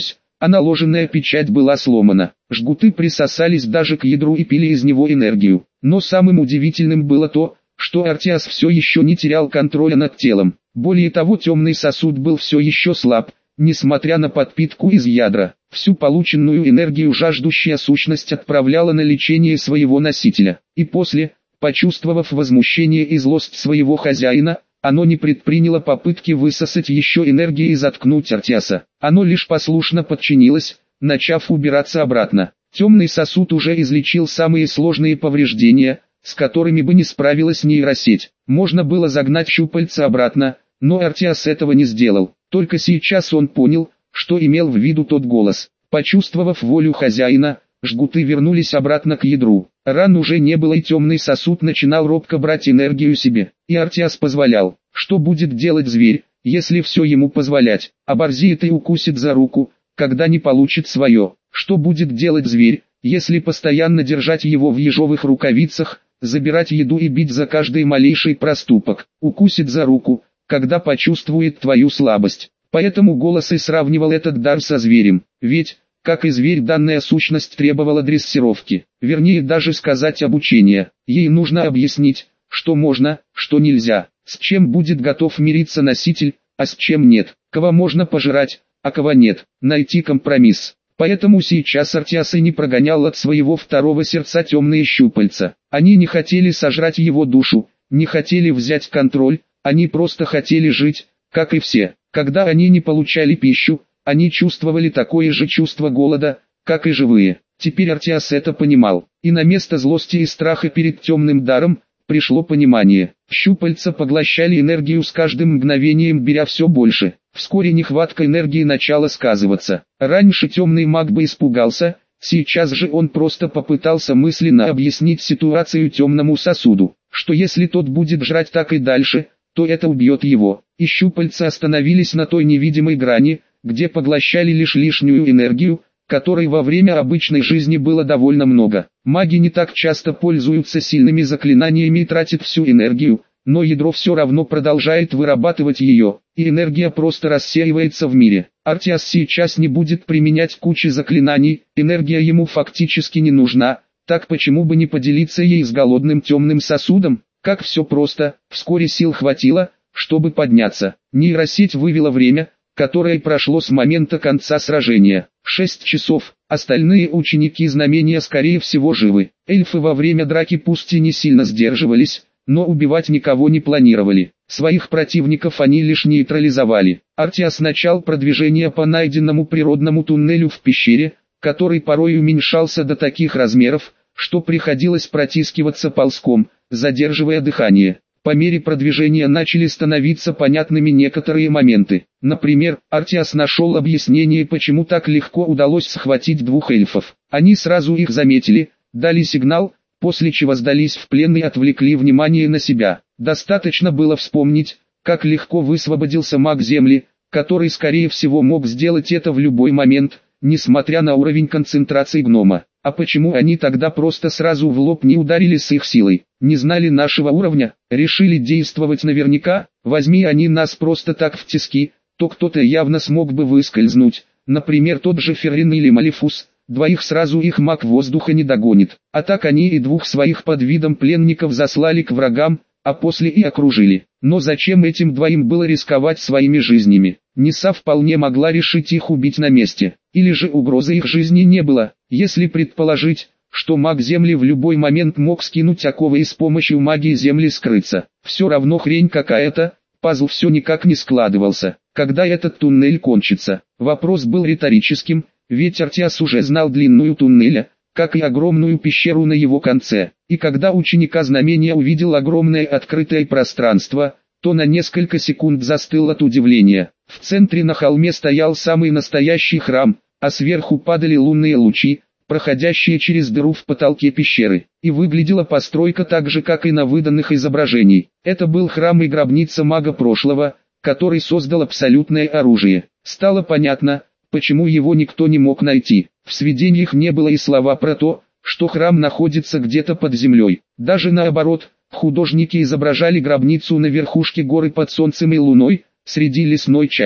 а наложенная печать была сломана. Жгуты присосались даже к ядру и пили из него энергию. Но самым удивительным было то, что Артиас все еще не терял контроля над телом. Более того, темный сосуд был все еще слаб, несмотря на подпитку из ядра. Всю полученную энергию жаждущая сущность отправляла на лечение своего носителя. И после, почувствовав возмущение и злость своего хозяина, оно не предприняло попытки высосать еще энергии и заткнуть Артиаса. Оно лишь послушно подчинилось, начав убираться обратно. Темный сосуд уже излечил самые сложные повреждения, с которыми бы не справилась нейросеть. Можно было загнать щупальца обратно, но Артиас этого не сделал. Только сейчас он понял, что имел в виду тот голос. Почувствовав волю хозяина, жгуты вернулись обратно к ядру. Ран уже не было и темный сосуд начинал робко брать энергию себе. И Артиас позволял. Что будет делать зверь, если все ему позволять? Оборзеет и укусит за руку, когда не получит свое. Что будет делать зверь, если постоянно держать его в ежовых рукавицах, забирать еду и бить за каждый малейший проступок? Укусит за руку, когда почувствует твою слабость. Поэтому голос и сравнивал этот дар со зверем. Ведь, как и зверь, данная сущность требовала дрессировки, вернее даже сказать обучения. Ей нужно объяснить, что можно, что нельзя, с чем будет готов мириться носитель, а с чем нет, кого можно пожирать, а кого нет, найти компромисс. Поэтому сейчас Артиас и не прогонял от своего второго сердца темные щупальца. Они не хотели сожрать его душу, не хотели взять контроль, они просто хотели жить, как и все. Когда они не получали пищу, они чувствовали такое же чувство голода, как и живые. Теперь Артиас это понимал, и на место злости и страха перед темным даром, пришло понимание. Щупальца поглощали энергию с каждым мгновением, беря все больше. Вскоре нехватка энергии начала сказываться. Раньше темный маг бы испугался, сейчас же он просто попытался мысленно объяснить ситуацию темному сосуду, что если тот будет жрать так и дальше, то это убьет его. И щупальца остановились на той невидимой грани, где поглощали лишь лишнюю энергию, которой во время обычной жизни было довольно много. Маги не так часто пользуются сильными заклинаниями и тратят всю энергию, но ядро все равно продолжает вырабатывать ее, и энергия просто рассеивается в мире. Артиас сейчас не будет применять кучу заклинаний, энергия ему фактически не нужна, так почему бы не поделиться ей с голодным темным сосудом? Как все просто, вскоре сил хватило, чтобы подняться. Нейросеть вывела время, которое прошло с момента конца сражения. 6 часов, остальные ученики знамения скорее всего живы. Эльфы во время драки пусть и не сильно сдерживались, но убивать никого не планировали. Своих противников они лишь нейтрализовали. Артиас начал продвижение по найденному природному туннелю в пещере, который порой уменьшался до таких размеров, что приходилось протискиваться ползком, задерживая дыхание. По мере продвижения начали становиться понятными некоторые моменты. Например, Артиас нашел объяснение, почему так легко удалось схватить двух эльфов. Они сразу их заметили, дали сигнал, после чего сдались в плен и отвлекли внимание на себя. Достаточно было вспомнить, как легко высвободился маг Земли, который скорее всего мог сделать это в любой момент, несмотря на уровень концентрации гнома. А почему они тогда просто сразу в лоб не ударили с их силой? Не знали нашего уровня, решили действовать наверняка, возьми они нас просто так в тиски, то кто-то явно смог бы выскользнуть, например тот же Феррин или Малефус, двоих сразу их маг воздуха не догонит. А так они и двух своих под видом пленников заслали к врагам, а после и окружили. Но зачем этим двоим было рисковать своими жизнями? Ниса вполне могла решить их убить на месте, или же угрозы их жизни не было, если предположить, что маг Земли в любой момент мог скинуть оковы и с помощью магии Земли скрыться. Все равно хрень какая-то, пазл все никак не складывался. Когда этот туннель кончится? Вопрос был риторическим, ведь Артиас уже знал длинную туннеля, как и огромную пещеру на его конце. И когда ученика знамения увидел огромное открытое пространство, то на несколько секунд застыл от удивления. В центре на холме стоял самый настоящий храм, а сверху падали лунные лучи, проходящие через дыру в потолке пещеры. И выглядела постройка так же, как и на выданных изображениях. Это был храм и гробница мага прошлого, который создал абсолютное оружие. Стало понятно, почему его никто не мог найти. В сведениях не было и слова про то, что храм находится где-то под землей. Даже наоборот, художники изображали гробницу на верхушке горы под солнцем и луной, среди лесной чащи.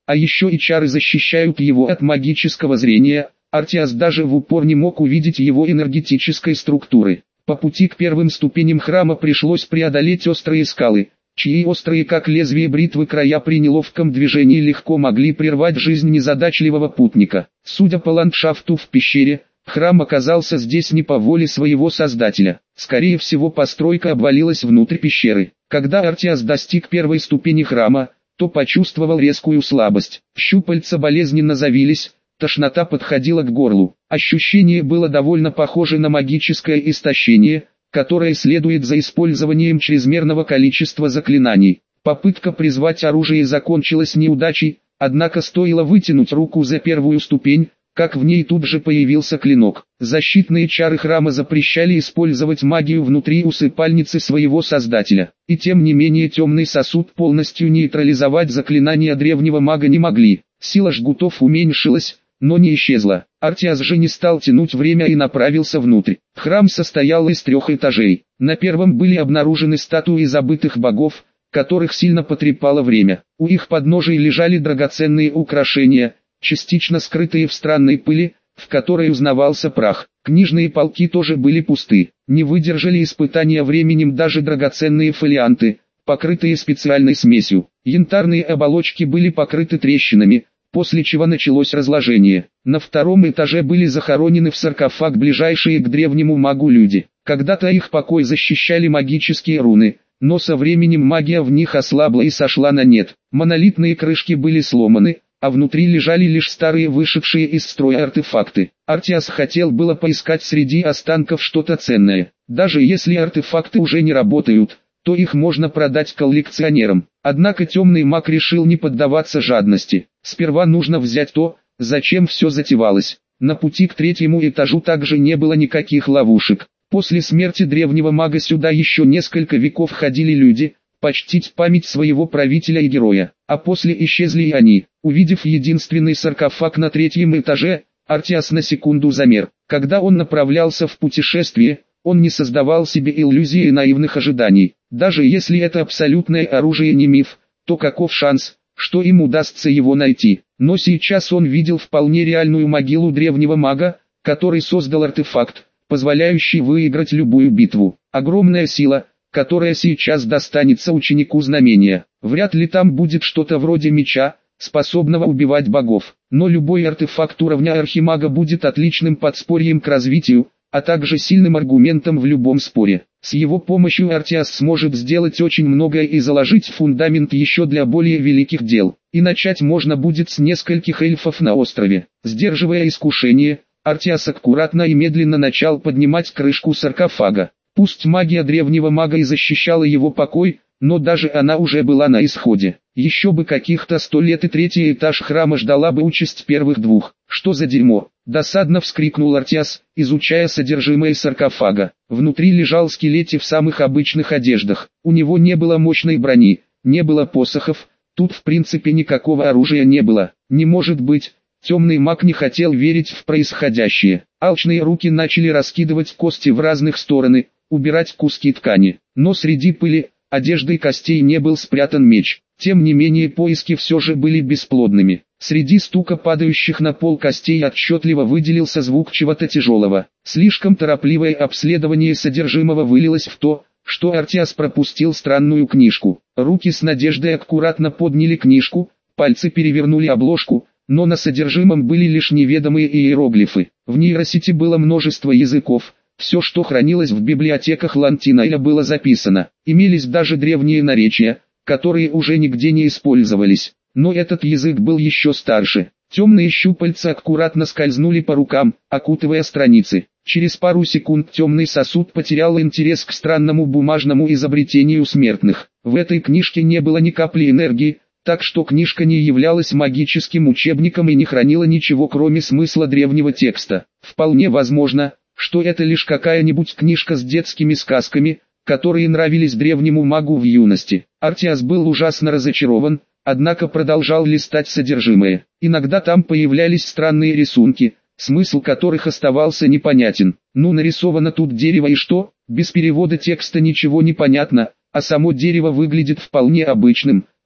а еще и чары защищают его от магического зрения. Артиас даже в упор не мог увидеть его энергетической структуры. По пути к первым ступеням храма пришлось преодолеть острые скалы, чьи острые как лезвие бритвы края при неловком движении легко могли прервать жизнь незадачливого путника. Судя по ландшафту в пещере, храм оказался здесь не по воле своего создателя. Скорее всего, постройка обвалилась внутрь пещеры. Когда Артиас достиг первой ступени храма, то почувствовал резкую слабость. Щупальца болезненно завились, тошнота подходила к горлу. Ощущение было довольно похоже на магическое истощение, которое следует за использованием чрезмерного количества заклинаний. Попытка призвать оружие закончилась неудачей, однако стоило вытянуть руку за первую ступень, как в ней тут же появился клинок. Защитные чары храма запрещали использовать магию внутри усыпальницы своего создателя. И тем не менее темный сосуд полностью нейтрализовать заклинания древнего мага не могли. Сила жгутов уменьшилась, но не исчезла. Артиас же не стал тянуть время и направился внутрь. Храм состоял из 3 этажей. На первом были обнаружены статуи забытых богов, которых сильно потрепало время. У их подножий лежали драгоценные украшения, частично скрытые в странной пыли, в которой узнавался прах. Книжные полки тоже были пусты. Не выдержали испытания временем даже драгоценные фолианты, покрытые специальной смесью. Янтарные оболочки были покрыты трещинами, после чего началось разложение. На 2 этаже были захоронены в саркофаг ближайшие к древнему магу люди. Когда-то их покой защищали магические руны, но со временем магия в них ослабла и сошла на нет. Монолитные крышки были сломаны, а внутри лежали лишь старые вышедшие из строя артефакты. Артиас хотел было поискать среди останков что-то ценное. Даже если артефакты уже не работают, то их можно продать коллекционерам. Однако темный маг решил не поддаваться жадности. Сперва нужно взять то, зачем все затевалось. На пути к 3-му этажу также не было никаких ловушек. После смерти древнего мага сюда еще несколько веков ходили люди, почтить память своего правителя и героя. А после исчезли и они. Увидев единственный саркофаг на 3-м этаже, Артиас на секунду замер. Когда он направлялся в путешествие, он не создавал себе иллюзии и наивных ожиданий. Даже если это абсолютное оружие не миф, то каков шанс, что им удастся его найти? Но сейчас он видел вполне реальную могилу древнего мага, который создал артефакт, позволяющий выиграть любую битву. Огромная сила, которая сейчас достанется ученику знамения. Вряд ли там будет что-то вроде меча, способного убивать богов. Но любой артефакт уровня архимага будет отличным подспорьем к развитию, а также сильным аргументом в любом споре. С его помощью Артиас сможет сделать очень многое и заложить фундамент еще для более великих дел. И начать можно будет с нескольких эльфов на острове. Сдерживая искушение, Артиас аккуратно и медленно начал поднимать крышку саркофага. Пусть магия древнего мага и защищала его покой, но даже она уже была на исходе. Еще бы каких-то 100 лет и 3-й этаж храма ждала бы участь первых 2. Что за дерьмо? Досадно вскрикнул Артиас, изучая содержимое саркофага. Внутри лежал скелет в самых обычных одеждах. У него не было мощной брони, не было посохов, тут в принципе никакого оружия не было. Не может быть. Темный маг не хотел верить в происходящее. Алчные руки начали раскидывать кости в разных стороны, убирать куски ткани. Но среди пыли, одежды и костей не был спрятан меч. Тем не менее поиски все же были бесплодными. Среди стука падающих на пол костей отчетливо выделился звук чего-то тяжелого. Слишком торопливое обследование содержимого вылилось в то, что Артиас пропустил странную книжку. Руки с надеждой аккуратно подняли книжку, пальцы перевернули обложку, но на содержимом были лишь неведомые иероглифы. В нейросети было множество языков. Все, что хранилось в библиотеках Лантинайля, было записано. Имелись даже древние наречия, которые уже нигде не использовались. Но этот язык был еще старше. Темные щупальца аккуратно скользнули по рукам, окутывая страницы. Через пару секунд темный сосуд потерял интерес к странному бумажному изобретению смертных. В этой книжке не было ни капли энергии, так что книжка не являлась магическим учебником и не хранила ничего кроме смысла древнего текста. Вполне возможно, что это лишь какая-нибудь книжка с детскими сказками, которые нравились древнему магу в юности. Артиас был ужасно разочарован, однако продолжал листать содержимое. Иногда там появлялись странные рисунки, смысл которых оставался непонятен. Ну, нарисовано тут дерево и что? Без перевода текста ничего не понятно, а само дерево выглядит вполне обычным,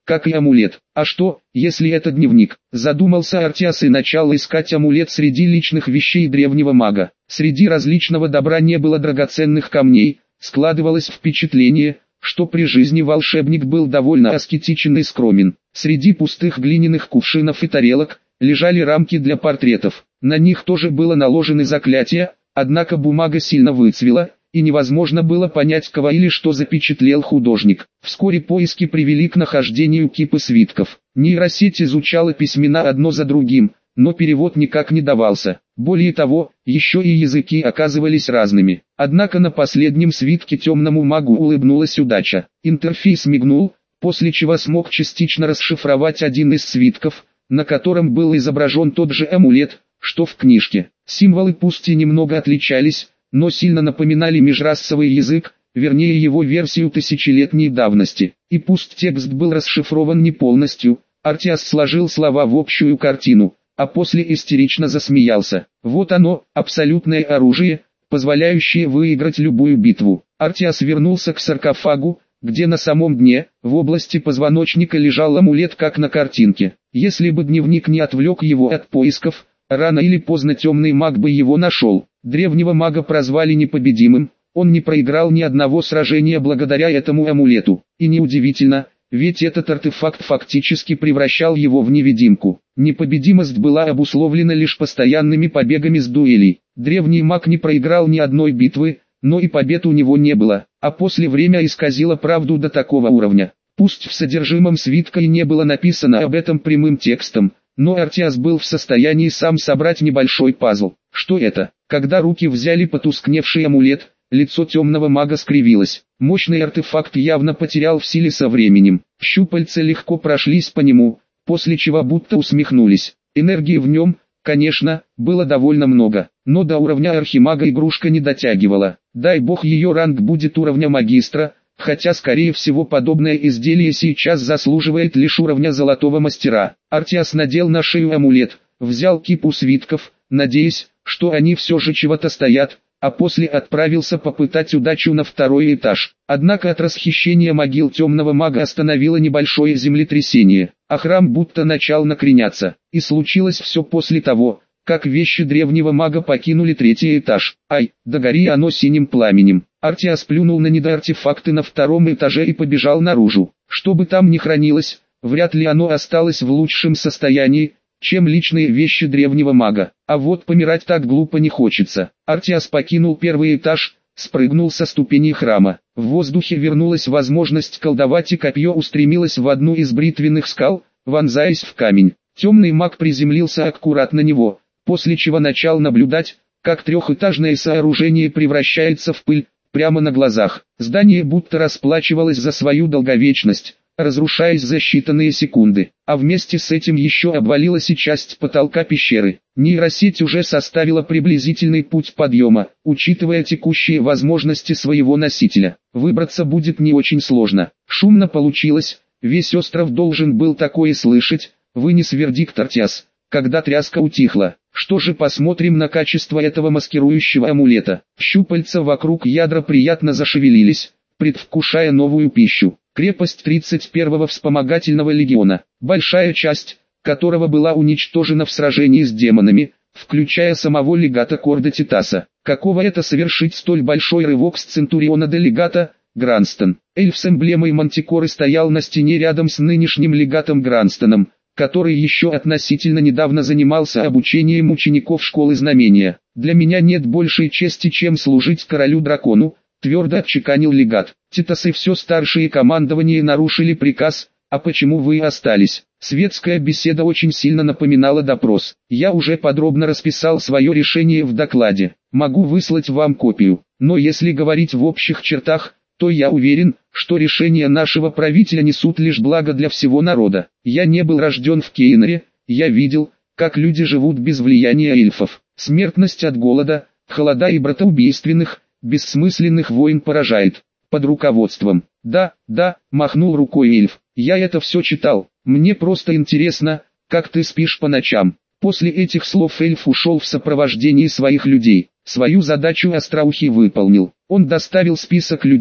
как и амулет. А что, если это дневник? Задумался Артиас и начал искать амулет среди личных вещей древнего мага. Среди различного добра не было драгоценных камней, складывалось впечатление, что при жизни волшебник был довольно аскетичен и скромен. Среди пустых глиняных кувшинов и тарелок лежали рамки для портретов. На них тоже было наложены заклятия, однако бумага сильно выцвела, и невозможно было понять, кого или что запечатлел художник. Вскоре поиски привели к нахождению кипы свитков. Нейросеть изучала письмена одно за другим, но перевод никак не давался. Более того, еще и языки оказывались разными. Однако на последнем свитке темному магу улыбнулась удача. Интерфейс мигнул, после чего смог частично расшифровать один из свитков, на котором был изображен тот же амулет, что в книжке. Символы пусть и немного отличались, но сильно напоминали межрасовый язык, вернее его версию тысячелетней давности. И пусть текст был расшифрован не полностью, Артиас сложил слова в общую картину, а после истерично засмеялся. Вот оно, абсолютное оружие, позволяющее выиграть любую битву. Артиас вернулся к саркофагу, где на самом дне, в области позвоночника лежал амулет как на картинке. Если бы дневник не отвлек его от поисков, рано или поздно темный маг бы его нашел. Древнего мага прозвали непобедимым, он не проиграл ни одного сражения благодаря этому амулету. И неудивительно, ведь этот артефакт фактически превращал его в невидимку. Непобедимость была обусловлена лишь постоянными побегами с дуэлей. Древний маг не проиграл ни одной битвы, но и побед у него не было, а после время исказило правду до такого уровня. Пусть в содержимом свитка и не было написано об этом прямым текстом, но Артиас был в состоянии сам собрать небольшой пазл. Что это? Когда руки взяли потускневший амулет, лицо темного мага скривилось. Мощный артефакт явно потерял в силе со временем. Щупальца легко прошлись по нему, после чего будто усмехнулись. Энергии в нем, конечно, было довольно много, но до уровня архимага игрушка не дотягивала. Дай бог ее ранг будет уровня магистра, хотя скорее всего подобное изделие сейчас заслуживает лишь уровня золотого мастера. Артиас надел на шею амулет, взял кипу свитков, надеясь, что они все же чего-то стоят, а после отправился попытать удачу на второй этаж. Однако от расхищения могил темного мага остановило небольшое землетрясение, а храм будто начал накреняться. И случилось все после того, как вещи древнего мага покинули третий этаж. Ай, да гори оно синим пламенем. Артиас плюнул на недоартефакты на втором этаже и побежал наружу. Что бы там ни хранилось, вряд ли оно осталось в лучшем состоянии, чем личные вещи древнего мага. А вот помирать так глупо не хочется. Артиас покинул первый этаж, спрыгнул со ступеней храма. В воздухе вернулась возможность колдовать, и копье устремилось в одну из бритвенных скал, вонзаясь в камень. Темный маг приземлился аккуратно на него, после чего начал наблюдать, как трехэтажное сооружение превращается в пыль, прямо на глазах. Здание будто расплачивалось за свою долговечность, разрушаясь за считанные секунды, а вместе с этим еще обвалилась и часть потолка пещеры. Нейросеть уже составила приблизительный путь подъема, учитывая текущие возможности своего носителя. Выбраться будет не очень сложно. Шумно получилось, весь остров должен был такое слышать, вынес вердикт Артиас, когда тряска утихла. Что же, посмотрим на качество этого маскирующего амулета. Щупальца вокруг ядра приятно зашевелились, предвкушая новую пищу. Крепость 31-го вспомогательного легиона, большая часть которого была уничтожена в сражении с демонами, включая самого легата Корда Титаса. Какого это совершить столь большой рывок с Центуриона до легата? Гранстон. Эльф с эмблемой Мантикоры стоял на стене рядом с нынешним легатом Гранстоном, который еще относительно недавно занимался обучением учеников школы знамения. «Для меня нет большей чести, чем служить королю-дракону», твердо отчеканил легат. «Титас и все старшее командование нарушили приказ, а почему вы остались?» Светская беседа очень сильно напоминала допрос. Я уже подробно расписал свое решение в докладе. Могу выслать вам копию. Но если говорить в общих чертах, то я уверен, что решения нашего правителя несут лишь благо для всего народа. Я не был рожден в Кейнере, я видел, как люди живут без влияния эльфов. Смертность от голода, холода и братоубийственных, бессмысленных войн поражает. Под руководством. Да, махнул рукой эльф, я это все читал. Мне просто интересно, как ты спишь по ночам. После этих слов эльф ушел в сопровождении своих людей. Свою задачу Остроухий выполнил. Он доставил список людей,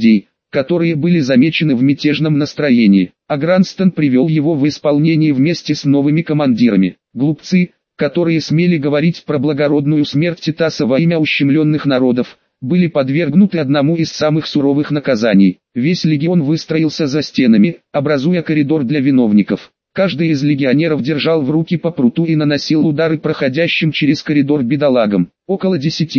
которые были замечены в мятежном настроении, а Гранстон привел его в исполнение вместе с новыми командирами. Глупцы, которые смели говорить про благородную смерть Титаса во имя ущемленных народов, были подвергнуты одному из самых суровых наказаний. Весь легион выстроился за стенами, образуя коридор для виновников. Каждый из легионеров держал в руки по пруту и наносил удары проходящим через коридор бедолагам. Около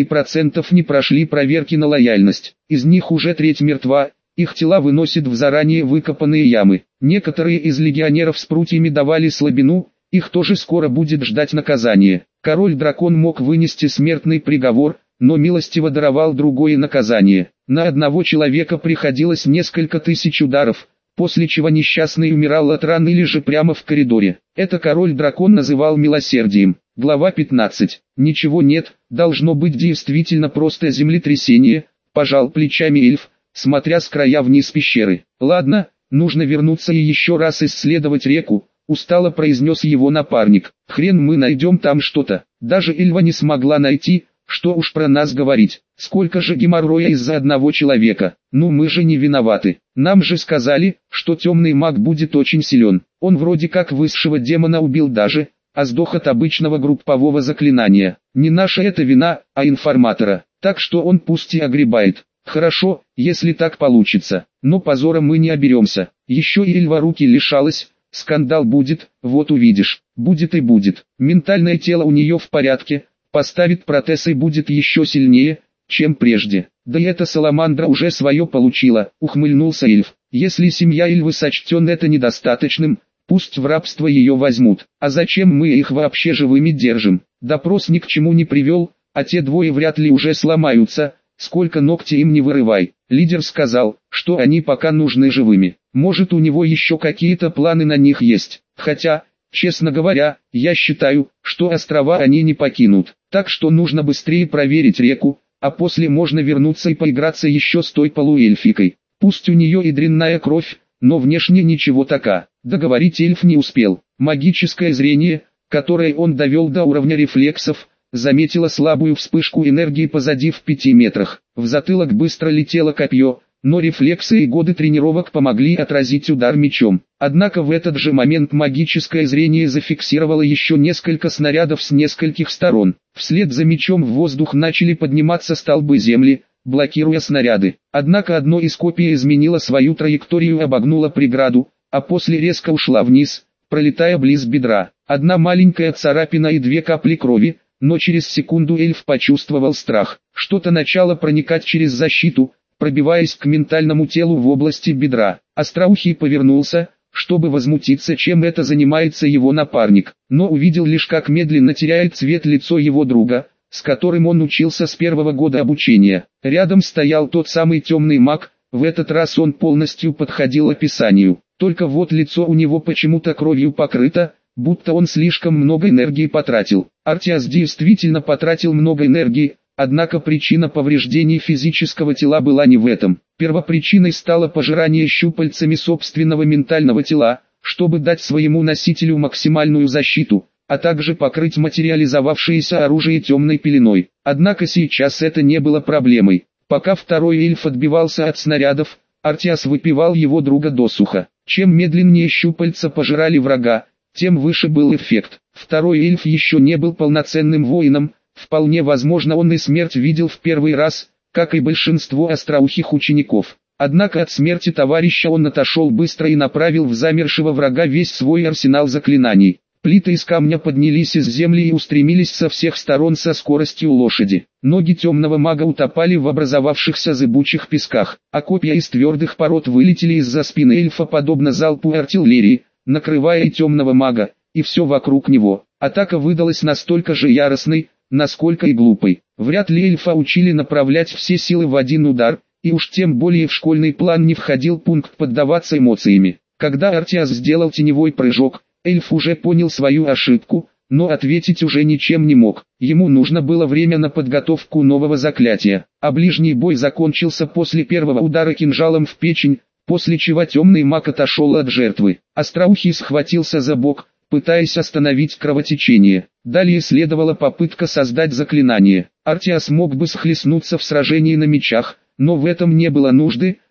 10% не прошли проверки на лояльность. Из них уже треть мертва, их тела выносят в заранее выкопанные ямы. Некоторые из легионеров с прутьями давали слабину, их тоже скоро будет ждать наказание. Король-дракон мог вынести смертный приговор, но милостиво даровал другое наказание. На одного человека приходилось несколько тысяч ударов, после чего несчастный умирал от ран или же прямо в коридоре. Это король-дракон называл милосердием. Глава 15. Ничего нет, должно быть действительно просто землетрясение, пожал плечами эльф, смотря с края вниз пещеры. Ладно, нужно вернуться и еще раз исследовать реку, устало произнес его напарник. Хрен мы найдем там что-то. Даже Эльва не смогла найти, что уж про нас говорить. Сколько же геморроя из-за одного человека. Ну мы же не виноваты. Нам же сказали, что темный маг будет очень силен. Он вроде как высшего демона убил даже, а сдох от обычного группового заклинания. Не наша это вина, а информатора. Так что он пусть и огребает. Хорошо, если так получится. Но позора мы не оберемся. Еще и Эльва руки лишалась. Скандал будет, вот увидишь. Будет и будет. Ментальное тело у нее в порядке. Поставит протез и будет еще сильнее, чем прежде. Да и эта саламандра уже свое получила, ухмыльнулся эльф. Если семья Эльвы сочтет это недостаточным, пусть в рабство ее возьмут. А зачем мы их вообще живыми держим? Допрос ни к чему не привел, а те двое вряд ли уже сломаются, сколько ногтей им не вырывай. Лидер сказал, что они пока нужны живыми. Может, у него еще какие-то планы на них есть. Хотя, честно говоря, я считаю, что острова они не покинут. Так что нужно быстрее проверить реку, а после можно вернуться и поиграться еще с той полуэльфикой. Пусть у нее и дрянная кровь, но внешне ничего така. Договорить эльф не успел. Магическое зрение, которое он довел до уровня рефлексов, заметило слабую вспышку энергии позади в 5 метрах. В затылок быстро летело копье, но рефлексы и годы тренировок помогли отразить удар мечом. Однако в этот же момент магическое зрение зафиксировало еще несколько снарядов с нескольких сторон. Вслед за мечом в воздух начали подниматься столбы земли, блокируя снаряды. Однако одно из копий изменило свою траекторию и обогнуло преграду, а после резко ушла вниз, пролетая близ бедра. Одна маленькая царапина и 2 капли крови, но через секунду эльф почувствовал страх. Что-то начало проникать через защиту, пробиваясь к ментальному телу в области бедра. Остроухий повернулся, чтобы возмутиться, чем это занимается его напарник, но увидел лишь, как медленно теряет цвет лицо его друга, с которым он учился с первого года обучения. Рядом стоял тот самый темный маг, в этот раз он полностью подходил описанию. Только вот лицо у него почему-то кровью покрыто, будто он слишком много энергии потратил. Артиас действительно потратил много энергии, однако причина повреждений физического тела была не в этом. Первопричиной стало пожирание щупальцами собственного ментального тела, чтобы дать своему носителю максимальную защиту, а также покрыть материализовавшееся оружие темной пеленой. Однако сейчас это не было проблемой. Пока второй эльф отбивался от снарядов, Артиас выпивал его друга досуха. Чем медленнее щупальца пожирали врага, тем выше был эффект. Второй эльф еще не был полноценным воином, вполне возможно он и смерть видел в первый раз, как и большинство остроухих учеников. Однако от смерти товарища он отошел быстро и направил в замершего врага весь свой арсенал заклинаний. Плиты из камня поднялись из земли и устремились со всех сторон со скоростью лошади. Ноги темного мага утопали в образовавшихся зыбучих песках, а копья из твердых пород вылетели из-за спины эльфа подобно залпу артиллерии, накрывая и темного мага, и все вокруг него. Атака выдалась настолько же яростной, насколько и глупой. Вряд ли эльфа учили направлять все силы в один удар, и уж тем более в школьный план не входил пункт поддаваться эмоциями. Когда Артиас сделал теневой прыжок, эльф уже понял свою ошибку, но ответить уже ничем не мог. Ему нужно было время на подготовку нового заклятия, а ближний бой закончился после первого удара кинжалом в печень, после чего темный маг отошел от жертвы. Остроухий схватился за бок, пытаясь остановить кровотечение. Далее следовала попытка создать заклинание. Артиас мог бы схлестнуться в сражении на мечах, но в этом не было нужды,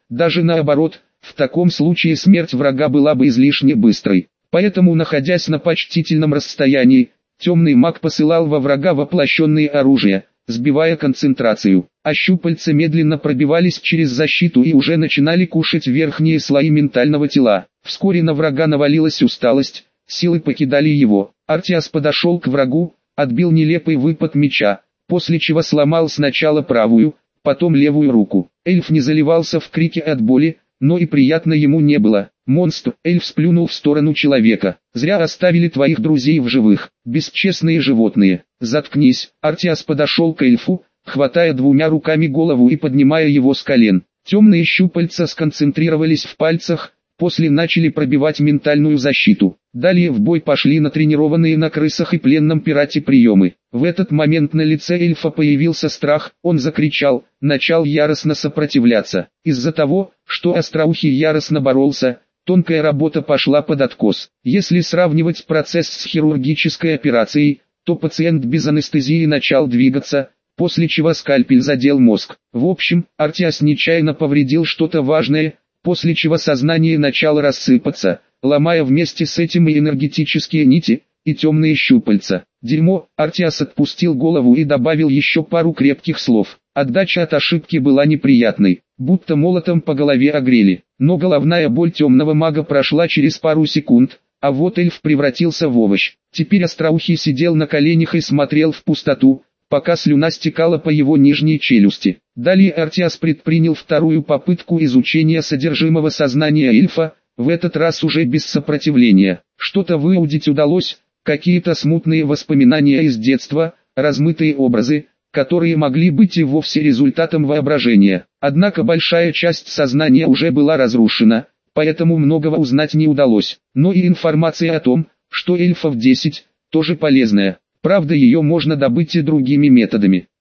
Даже наоборот, в таком случае смерть врага была бы излишне быстрой. Поэтому, находясь на почтительном расстоянии, темный маг посылал во врага воплощенные оружия, сбивая концентрацию, а щупальца медленно пробивались через защиту и уже начинали кушать верхние слои ментального тела. Вскоре на врага навалилась усталость, силы покидали его. Артиас подошел к врагу, отбил нелепый выпад меча, после чего сломал сначала правую, потом левую руку. Эльф не заливался в крике от боли, но и приятно ему не было. Монстр, эльф сплюнул в сторону человека. Зря оставили твоих друзей в живых, бесчестные животные. Заткнись. Артиас подошел к эльфу, хватая двумя руками голову и поднимая его с колен. Темные щупальца сконцентрировались в пальцах, после начали пробивать ментальную защиту. Далее в бой пошли натренированные на крысах и пленном пирате приемы. В этот момент на лице эльфа появился страх, он закричал, начал яростно сопротивляться. Из-за того, что остроухий яростно боролся, тонкая работа пошла под откос. Если сравнивать процесс с хирургической операцией, то пациент без анестезии начал двигаться, после чего скальпель задел мозг. В общем, Артиас нечаянно повредил что-то важное, после чего сознание начало рассыпаться, ломая вместе с этим и энергетические нити, и темные щупальца. Дерьмо. Артиас отпустил голову и добавил еще пару крепких слов. Отдача от ошибки была неприятной, будто молотом по голове огрели. Но головная боль темного мага прошла через пару секунд, а вот эльф превратился в овощ. Теперь остроухий сидел на коленях и смотрел в пустоту, пока слюна стекала по его нижней челюсти. Далее Артиас предпринял вторую попытку изучения содержимого сознания эльфа, в этот раз уже без сопротивления. Что-то выудить удалось, какие-то смутные воспоминания из детства, размытые образы, которые могли быть и вовсе результатом воображения. Однако большая часть сознания уже была разрушена, поэтому многого узнать не удалось. Но и информация о том, что эльфов 10, тоже полезная. Правда, ее можно добыть и другими методами.